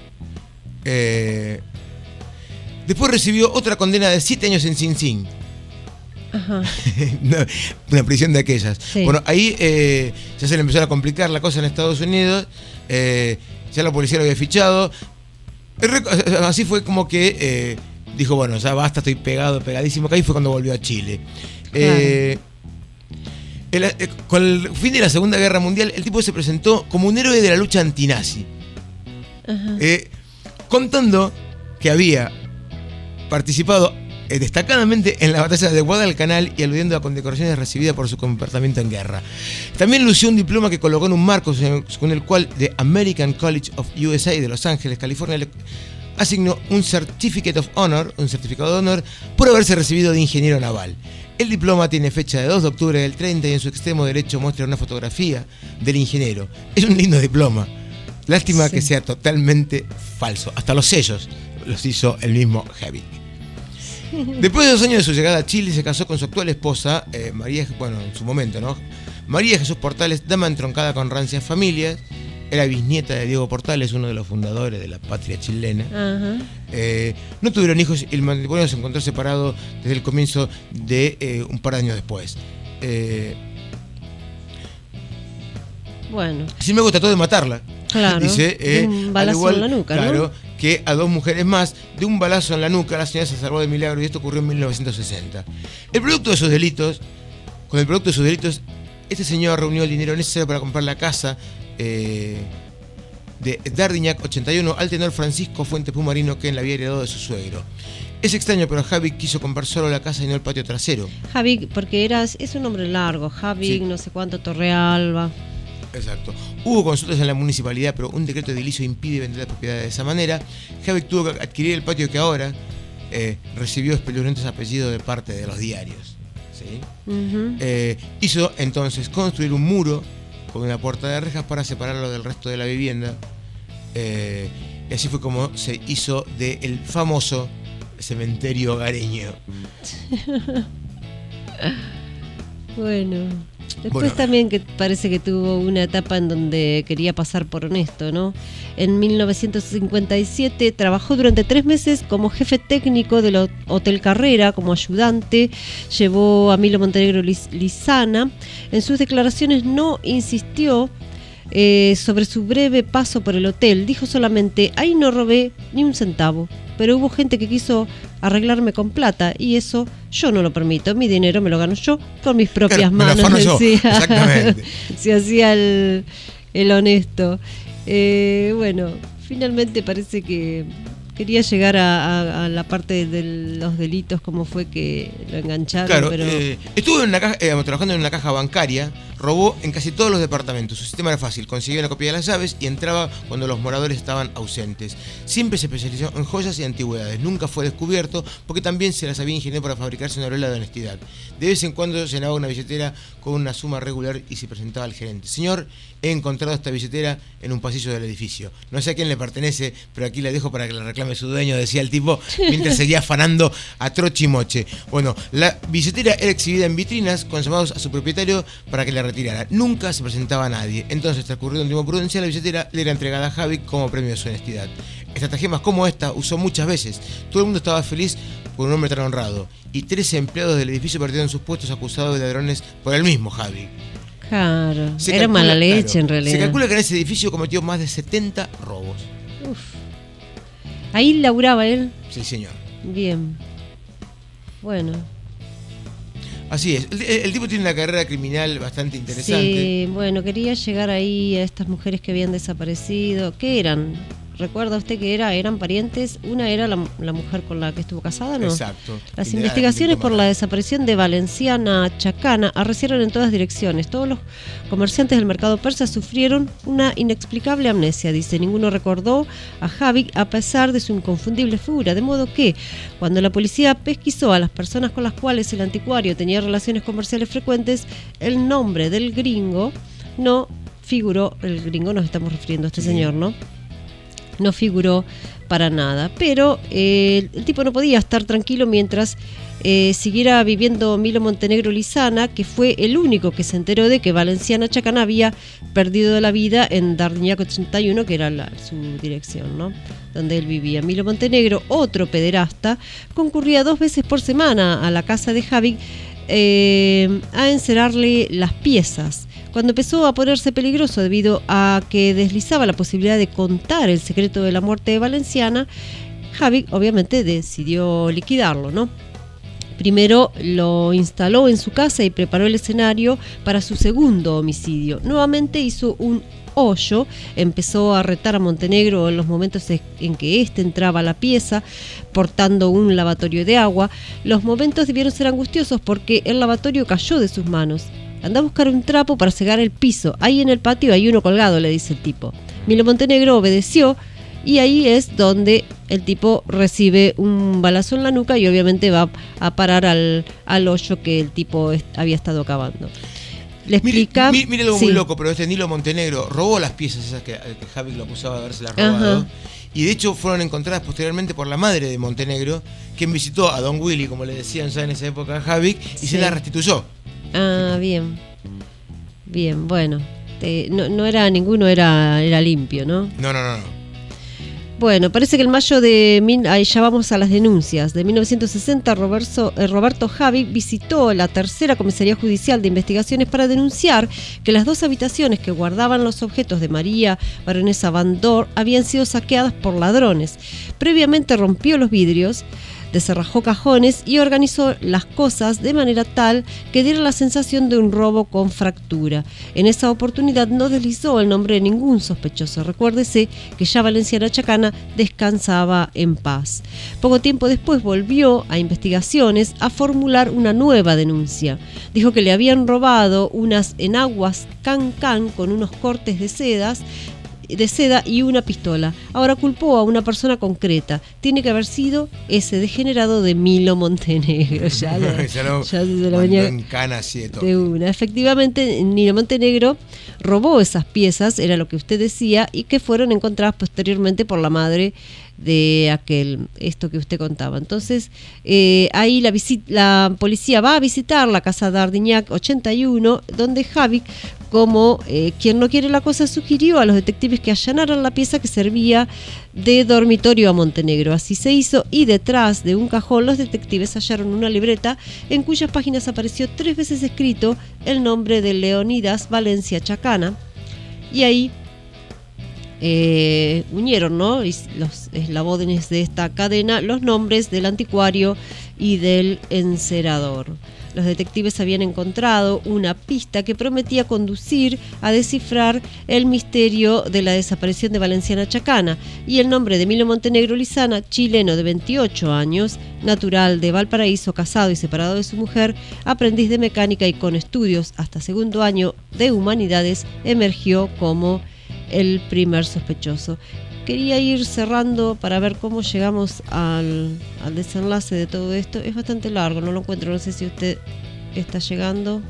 Speaker 1: Eh, después recibió otra condena de siete años en Sing Sing.
Speaker 2: Ajá.
Speaker 1: una, una prisión de aquellas.
Speaker 2: Sí.
Speaker 1: Bueno, ahí eh, ya se le empezó a complicar la cosa en Estados Unidos. Eh, ya la policía lo había fichado. Así fue como que eh, dijo, bueno, ya basta, estoy pegado, pegadísimo acá, y fue cuando volvió a Chile. Claro. Eh, El, eh, con el fin de la Segunda Guerra Mundial, el tipo se presentó como un héroe de la lucha antinazi.
Speaker 2: Ajá.
Speaker 1: Eh, contando que había participado eh, destacadamente en la batalla de Guadalcanal y aludiendo a condecoraciones recibidas por su comportamiento en guerra. También lució un diploma que colocó en un marco con el cual The American College of U S A de Los Ángeles, California, le asignó un Certificate of Honor, un certificado de honor, por haberse recibido de ingeniero naval. El diploma tiene fecha de dos de octubre del treinta y en su extremo derecho muestra una fotografía del ingeniero. Es un lindo diploma. Lástima sí. que sea totalmente falso. Hasta los sellos los hizo el mismo Havik. Después de dos años de su llegada a Chile, se casó con su actual esposa, eh, María, bueno, en su momento, ¿no? María Jesús Portales, dama entroncada con rancias familias. Era bisnieta de Diego Portales, uno de los fundadores de la patria chilena.
Speaker 2: Ajá.
Speaker 1: Eh, no tuvieron hijos y el matrimonio se encontró separado desde el comienzo de eh, un par de años después. Eh,
Speaker 2: bueno.
Speaker 1: Sí me trató de matarla.
Speaker 2: Claro.
Speaker 1: Dice, eh,
Speaker 2: de un balazo
Speaker 1: al igual,
Speaker 2: en la nuca,
Speaker 1: claro,
Speaker 2: ¿no?
Speaker 1: que a dos mujeres más, de un balazo en la nuca, la señora se salvó de milagro y esto ocurrió en mil novecientos sesenta. El producto de sus delitos, con el producto de sus delitos, este señor reunió el dinero necesario para comprar la casa Eh, de Dardignac ochenta y uno al tenor Francisco Fuentes Pumarino, que la había heredado de su suegro. Es extraño, pero Havik quiso comprar solo la casa y no el patio trasero.
Speaker 2: Havik, porque eras, es un nombre largo, Havik, sí. no sé cuánto, Torrealba.
Speaker 1: Exacto. Hubo consultas en la municipalidad, pero un decreto edilicio impide vender la propiedad de esa manera. Havik tuvo que adquirir el patio que ahora eh, recibió espeluznantes apellidos de parte de los diarios. ¿Sí?
Speaker 2: Uh-huh.
Speaker 1: eh, hizo entonces construir un muro con una puerta de rejas para separarlo del resto de la vivienda. Eh, y así fue como se hizo del famoso cementerio hogareño.
Speaker 2: Bueno, después
Speaker 1: bueno.
Speaker 2: también que parece que tuvo una etapa en donde quería pasar por honesto, ¿no? En mil novecientos cincuenta y siete trabajó durante tres meses como jefe técnico del Hotel Carrera, como ayudante, llevó a Milo Montenegro Lizana. En sus declaraciones no insistió eh, sobre su breve paso por el hotel, dijo solamente, ahí no robé ni un centavo, pero hubo gente que quiso arreglarme con plata y eso yo no lo permito, mi dinero me lo gano yo con mis propias
Speaker 1: claro,
Speaker 2: manos,
Speaker 1: me lo
Speaker 2: decía.
Speaker 1: Yo. Exactamente.
Speaker 2: Se hacía el, el honesto. Eh, bueno, finalmente parece que quería llegar a, a, a la parte de los delitos, cómo fue que lo engancharon.
Speaker 1: Claro,
Speaker 2: pero...
Speaker 1: eh, estuvo en una caja, eh, trabajando en una caja bancaria, robó en casi todos los departamentos. Su sistema era fácil, conseguía una copia de las llaves y entraba cuando los moradores estaban ausentes. Siempre se especializó en joyas y antigüedades. Nunca fue descubierto porque también se las había ingeniado para fabricarse una vela de honestidad. De vez en cuando llenaba una billetera con una suma regular y se presentaba al gerente. Señor, he encontrado esta billetera en un pasillo del edificio. No sé a quién le pertenece, pero aquí la dejo para que la reclame su dueño, decía el tipo, mientras seguía afanando a trochimoche. Bueno, la billetera era exhibida en vitrinas con llamados a su propietario para que la retirara. Nunca se presentaba a nadie. Entonces, transcurrido un tiempo prudencial, la billetera le era entregada a Havik como premio de su honestidad. Estratagemas como esta usó muchas veces. Todo el mundo estaba feliz por un hombre tan honrado. Y trece empleados del edificio perdieron sus puestos acusados de ladrones por el mismo Havik.
Speaker 2: Claro,
Speaker 1: Se
Speaker 2: era
Speaker 1: calcula,
Speaker 2: mala leche
Speaker 1: claro,
Speaker 2: en realidad.
Speaker 1: Se calcula que en ese edificio cometió más de setenta robos.
Speaker 2: Uf. Ahí laburaba él.
Speaker 1: Sí, señor.
Speaker 2: Bien. Bueno.
Speaker 1: Así es. El, el, el tipo tiene una carrera criminal bastante interesante.
Speaker 2: Sí, bueno, quería llegar ahí a estas mujeres que habían desaparecido. ¿Qué eran? ¿Recuerda usted que era, eran parientes? Una era la, la mujer con la que estuvo casada, ¿no?
Speaker 1: Exacto.
Speaker 2: Las investigaciones por la desaparición de Valenciana Chacana arrecieron en todas direcciones. Todos los comerciantes del mercado persa sufrieron una inexplicable amnesia, dice. Ninguno recordó a Havik a pesar de su inconfundible figura. De modo que, cuando la policía pesquisó a las personas con las cuales el anticuario tenía relaciones comerciales frecuentes, el nombre del gringo no figuró. El gringo nos estamos refiriendo a este sí. señor, ¿no? No figuró para nada, pero eh, el tipo no podía estar tranquilo mientras eh, siguiera viviendo Milo Montenegro Lizana, que fue el único que se enteró de que Valenciana Chacana había perdido la vida en Dardignac ochenta y uno, que era la, su dirección, ¿no? Donde él vivía. Milo Montenegro, otro pederasta, concurría dos veces por semana a la casa de Havik eh, a encerarle las piezas. Cuando empezó a ponerse peligroso debido a que deslizaba la posibilidad de contar el secreto de la muerte de Valenciana, Havik obviamente decidió liquidarlo, ¿no? Primero lo instaló en su casa y preparó el escenario para su segundo homicidio. Nuevamente hizo un hoyo, empezó a retar a Montenegro en los momentos en que éste entraba a la pieza portando un lavatorio de agua. Los momentos debieron ser angustiosos porque el lavatorio cayó de sus manos. Anda a buscar un trapo para cegar el piso. Ahí en el patio hay uno colgado, le dice el tipo. Milo Montenegro obedeció y ahí es donde el tipo recibe un balazo en la nuca y obviamente va a parar al, al hoyo que el tipo est- había estado cavando. Le explica...
Speaker 1: Mire, mire algo
Speaker 2: sí.
Speaker 1: muy loco, pero este Nilo Montenegro robó las piezas esas que, que Havik lo acusaba de habérselas robado. Ajá. Y de hecho fueron encontradas posteriormente por la madre de Montenegro, quien visitó a Don Willy, como le decían ya en esa época a Havik, y sí. se la restituyó.
Speaker 2: Ah, bien. Bien, bueno. Eh, no, no era ninguno, era, era limpio, ¿no?
Speaker 1: No, no, no, no.
Speaker 2: Bueno, parece que el mayo de... Mil, ahí ya vamos a las denuncias. De mil novecientos sesenta, Roberto, eh, Roberto Havik visitó la tercera comisaría judicial de investigaciones para denunciar que las dos habitaciones que guardaban los objetos de María Baronesa Van Dor habían sido saqueadas por ladrones. Previamente rompió los vidrios, deserrajó cajones y organizó las cosas de manera tal que diera la sensación de un robo con fractura. En esa oportunidad no deslizó el nombre de ningún sospechoso. Recuérdese que ya Valenciana Chacana descansaba en paz. Poco tiempo después volvió a investigaciones a formular una nueva denuncia. Dijo que le habían robado unas enaguas can-can con unos cortes de sedas de seda y una pistola. Ahora culpó a una persona concreta. Tiene que haber sido ese degenerado de Milo Montenegro. Ya, lo,
Speaker 1: ya, lo,
Speaker 2: ya se lo venía
Speaker 1: en cana así de,
Speaker 2: de una. Efectivamente, Milo Montenegro robó esas piezas, era lo que usted decía, y que fueron encontradas posteriormente por la madre de aquel, esto que usted contaba. Entonces, eh, ahí la, visit- la policía va a visitar la casa de Ardignac ochenta y uno, donde Havik, como eh, quien no quiere la cosa, sugirió a los detectives que allanaran la pieza que servía de dormitorio a Montenegro. Así se hizo, y detrás de un cajón los detectives hallaron una libreta en cuyas páginas apareció tres veces escrito el nombre de Leonidas Valencia Chacana, y ahí Eh, unieron, ¿no? los eslabones de esta cadena, los nombres del anticuario y del encerador. Los detectives habían encontrado una pista que prometía conducir a descifrar el misterio de la desaparición de Valenciana Chacana, y el nombre de Milo Montenegro Lizana, chileno de veintiocho años, natural de Valparaíso, casado y separado de su mujer, aprendiz de mecánica y con estudios hasta segundo año de humanidades, emergió como el primer sospechoso. Quería ir cerrando para ver cómo llegamos al, al desenlace de todo esto. Es bastante largo, no lo encuentro, no sé si usted está llegando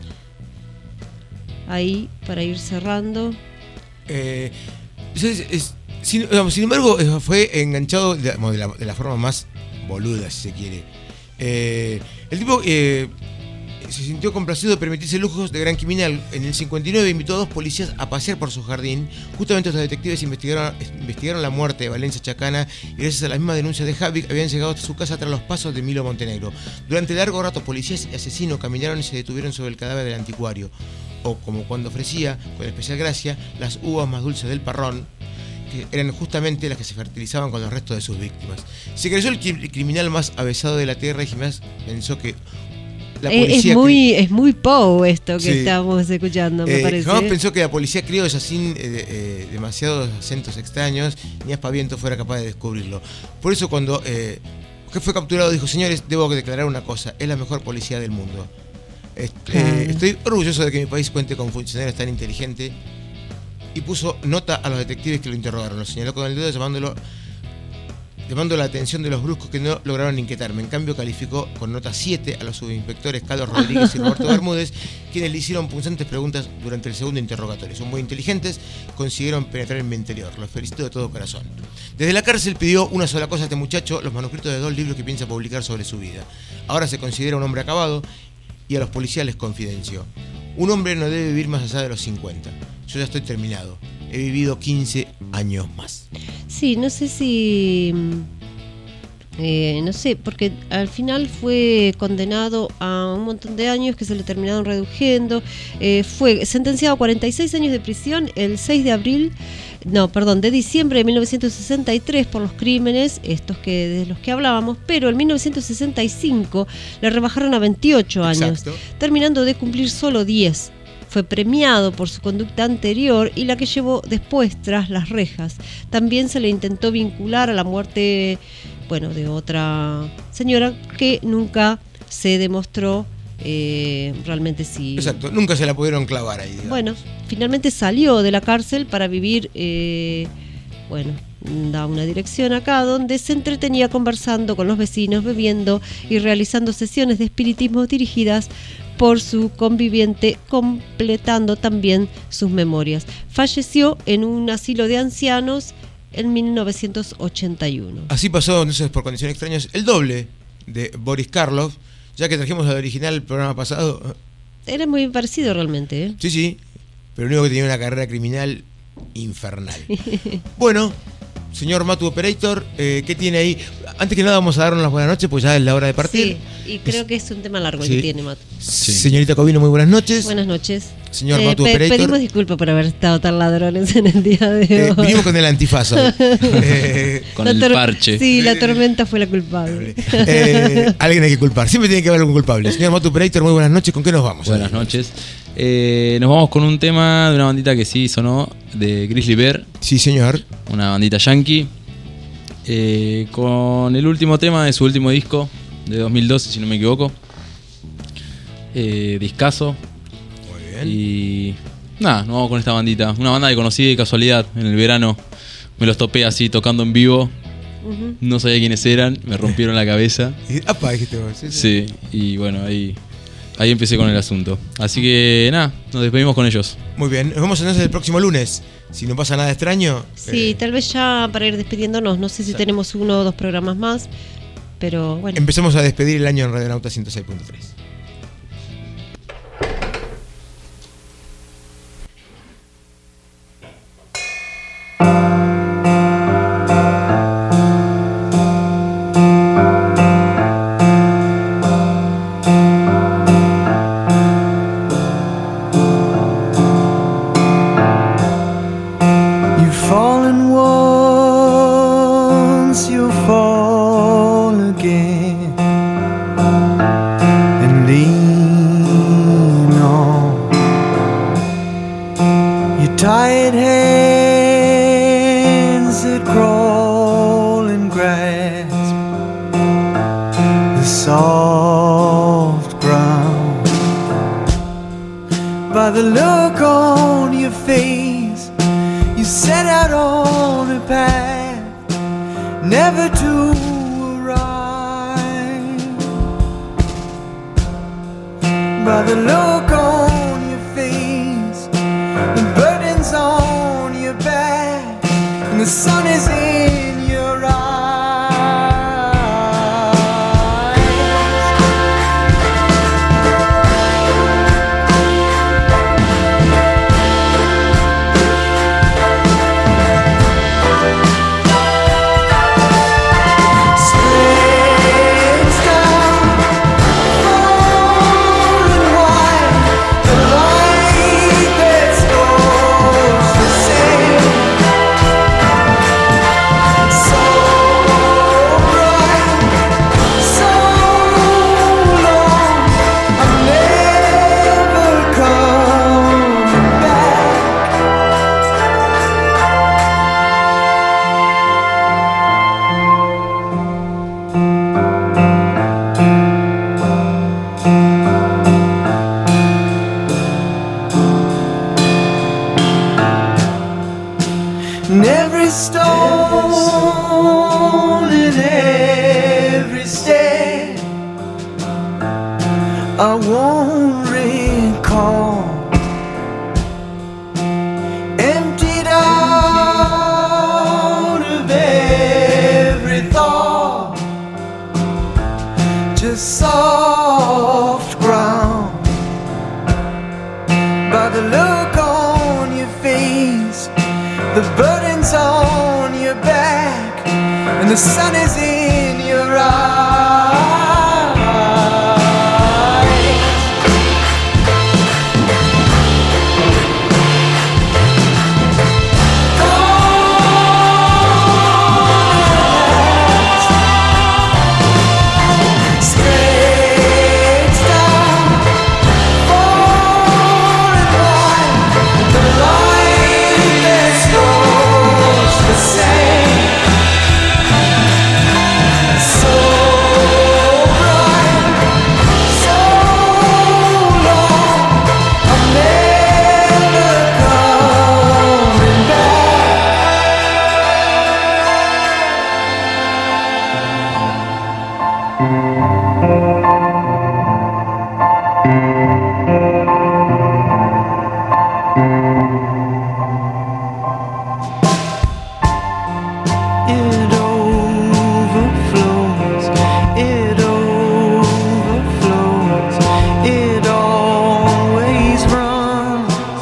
Speaker 2: ahí para ir cerrando.
Speaker 1: Eh, es, es, sin, digamos, sin embargo, fue enganchado de, de, la, de la forma más boluda, si se quiere. Eh, el tipo eh, se sintió complacido de permitirse lujos de gran criminal. En el cincuenta y nueve invitó a dos policías a pasear por su jardín. Justamente estos detectives investigaron, investigaron la muerte de Valencia Chacana y gracias a la misma denuncia de Havik habían llegado hasta su casa tras los pasos de Milo Montenegro. Durante largo rato policías y asesinos caminaron y se detuvieron sobre el cadáver del anticuario, o como cuando ofrecía, con especial gracia, las uvas más dulces del parrón, que eran justamente las que se fertilizaban con los restos de sus víctimas. Se creyó el criminal más avesado de la tierra y jamás pensó que la policía
Speaker 2: es muy cri- es muy Poe esto que
Speaker 1: sí.
Speaker 2: estamos escuchando, me
Speaker 1: eh,
Speaker 2: parece.
Speaker 1: Jamás pensó que la policía criolla sin eh, eh, demasiados acentos extraños ni aspaviento fuera capaz de descubrirlo. Por eso cuando eh, fue capturado dijo: señores, debo declarar una cosa, es la mejor policía del mundo. Este, claro. eh, estoy orgulloso de que mi país cuente con funcionarios tan inteligentes, y puso nota a los detectives que lo interrogaron. Lo señaló con el dedo llamándolo llamando la atención de los bruscos que no lograron inquietarme. En cambio, calificó con nota siete a los subinspectores Carlos Rodríguez y Roberto Bermúdez, quienes le hicieron punzantes preguntas durante el segundo interrogatorio. Son muy inteligentes, consiguieron penetrar en mi interior. Los felicito de todo corazón. Desde la cárcel pidió una sola cosa a este muchacho: los manuscritos de dos libros que piensa publicar sobre su vida. Ahora se considera un hombre acabado y a los policías les confidenció: un hombre no debe vivir más allá de los cincuenta. Yo ya estoy terminado. He vivido quince años más.
Speaker 2: Sí, no sé si... Eh, no sé, porque al final fue condenado a un montón de años que se le terminaron reduciendo. Eh, fue sentenciado a cuarenta y seis años de prisión el seis de abril no, perdón, de diciembre de mil novecientos sesenta y tres por los crímenes, estos que de los que hablábamos, pero en mil novecientos sesenta y cinco le rebajaron a veintiocho años,
Speaker 1: Exacto.
Speaker 2: terminando de cumplir solo diez. Fue premiado por su conducta anterior y la que llevó después tras las rejas. También se le intentó vincular a la muerte, bueno, de otra señora que nunca se demostró eh, realmente si...
Speaker 1: Exacto, nunca se la pudieron clavar ahí, digamos.
Speaker 2: Bueno, finalmente salió de la cárcel para vivir, eh, bueno, da una dirección acá, donde se entretenía conversando con los vecinos, bebiendo y realizando sesiones de espiritismo dirigidas por su conviviente, completando también sus memorias. Falleció en un asilo de ancianos en mil novecientos ochenta y uno.
Speaker 1: Así pasó, entonces, por condiciones extrañas, el doble de Boris Karloff, ya que trajimos al original el programa pasado.
Speaker 2: Era muy parecido realmente, ¿eh?
Speaker 1: Sí, sí, pero el único que tenía una carrera criminal infernal. Bueno, señor Matu Operator, eh, ¿qué tiene ahí? Antes que nada vamos a darnos las buenas noches, pues ya es la hora de partir.
Speaker 2: Sí, y creo que es un tema largo el
Speaker 1: Sí.
Speaker 2: que tiene, Matu.
Speaker 1: Sí. Señorita Covino, muy buenas noches.
Speaker 2: Buenas noches.
Speaker 1: Señor
Speaker 2: Eh,
Speaker 1: Matu
Speaker 2: pe-
Speaker 1: Operator.
Speaker 2: Pedimos disculpas por haber estado tan ladrones en el día de
Speaker 1: Eh,
Speaker 2: hoy.
Speaker 1: vinimos con el antifaz hoy. Eh,
Speaker 3: Con
Speaker 2: La
Speaker 3: el
Speaker 2: tor-
Speaker 3: parche.
Speaker 2: Sí, la tormenta fue la culpable.
Speaker 1: eh, alguien hay que culpar, siempre tiene que haber algún culpable. Señor Matu Operator, muy buenas noches. ¿Con qué nos vamos?
Speaker 3: Buenas noches. Eh, nos vamos con un tema de una bandita que sí sonó, de Grizzly Bear.
Speaker 1: Sí, señor.
Speaker 3: Una bandita yankee. Eh, con el último tema de su último disco, de dos mil doce, si no me equivoco. Eh, discazo.
Speaker 1: Muy bien.
Speaker 3: Y nada, nos vamos con esta bandita. Una banda que conocí de casualidad en el verano. Me los topé así tocando en vivo.
Speaker 2: Ujú.
Speaker 3: No sabía quiénes eran, me rompieron la cabeza.
Speaker 1: Y, apa, dijiste vos, sí, sí.
Speaker 3: Sí, y bueno, ahí, ahí empecé con el asunto. Así que nada, nos despedimos con ellos.
Speaker 1: Muy bien, nos vemos entonces el próximo lunes. Si no pasa nada extraño.
Speaker 2: Sí,
Speaker 1: eh,
Speaker 2: tal vez ya para ir despidiéndonos, no sé si tenemos uno o dos programas más, pero bueno.
Speaker 1: empecemos a despedir el año en Radionauta ciento seis punto tres.
Speaker 16: You've fallen once, you'll fall again, and lean on your tired hands that crawl and grasp the soft ground. By the look on your face, you set out on a path never to arrive. By the look on your face, the burden's on your back, and the sun is in your eyes. And every stone and every step I won't recall, emptied out of every thought, just soft ground. By the look on your face, the burden's on your back, and the sun is in your eyes. Gone It overflows, it overflows, it always runs.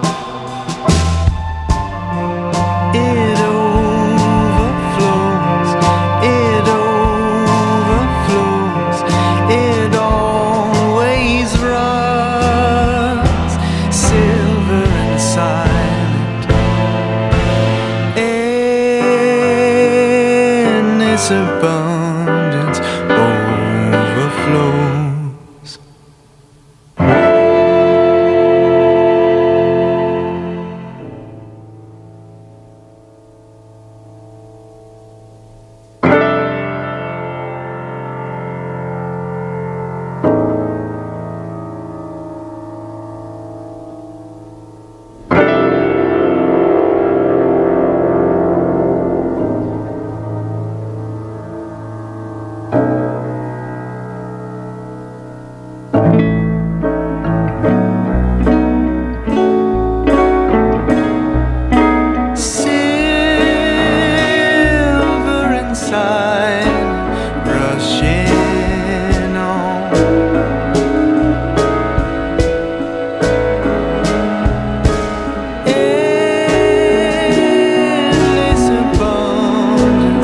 Speaker 16: It overflows, it overflows, it always runs. Silver and silent, and its abundance overflows. Silver and silent, rushing on. Endless abundance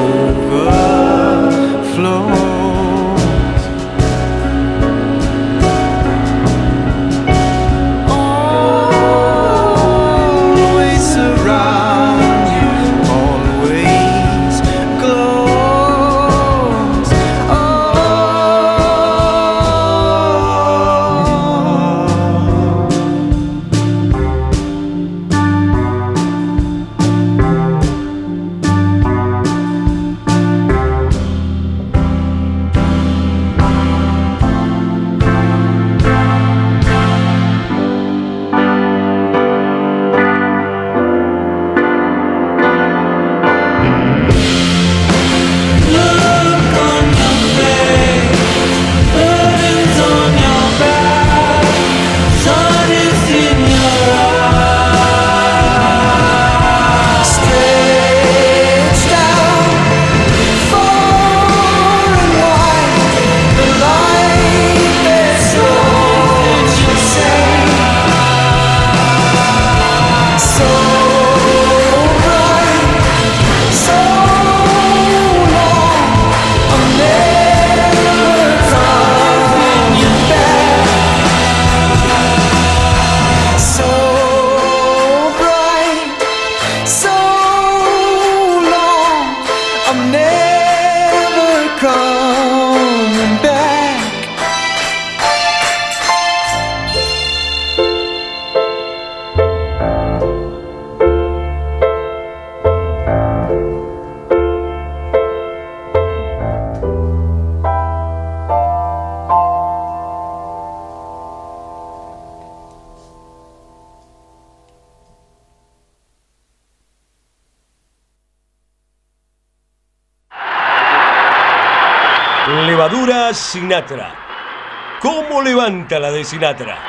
Speaker 16: overflows. Always surround you, always glows. Look on your face, burdens on your back, sun is in your eyes. Stretched out far and wide, the light that shows you say, so bright, so long, I'm never coming you back. So bright, so long, I'm never coming back.
Speaker 17: Levadura Sinatra. ¿Cómo levanta la de Sinatra?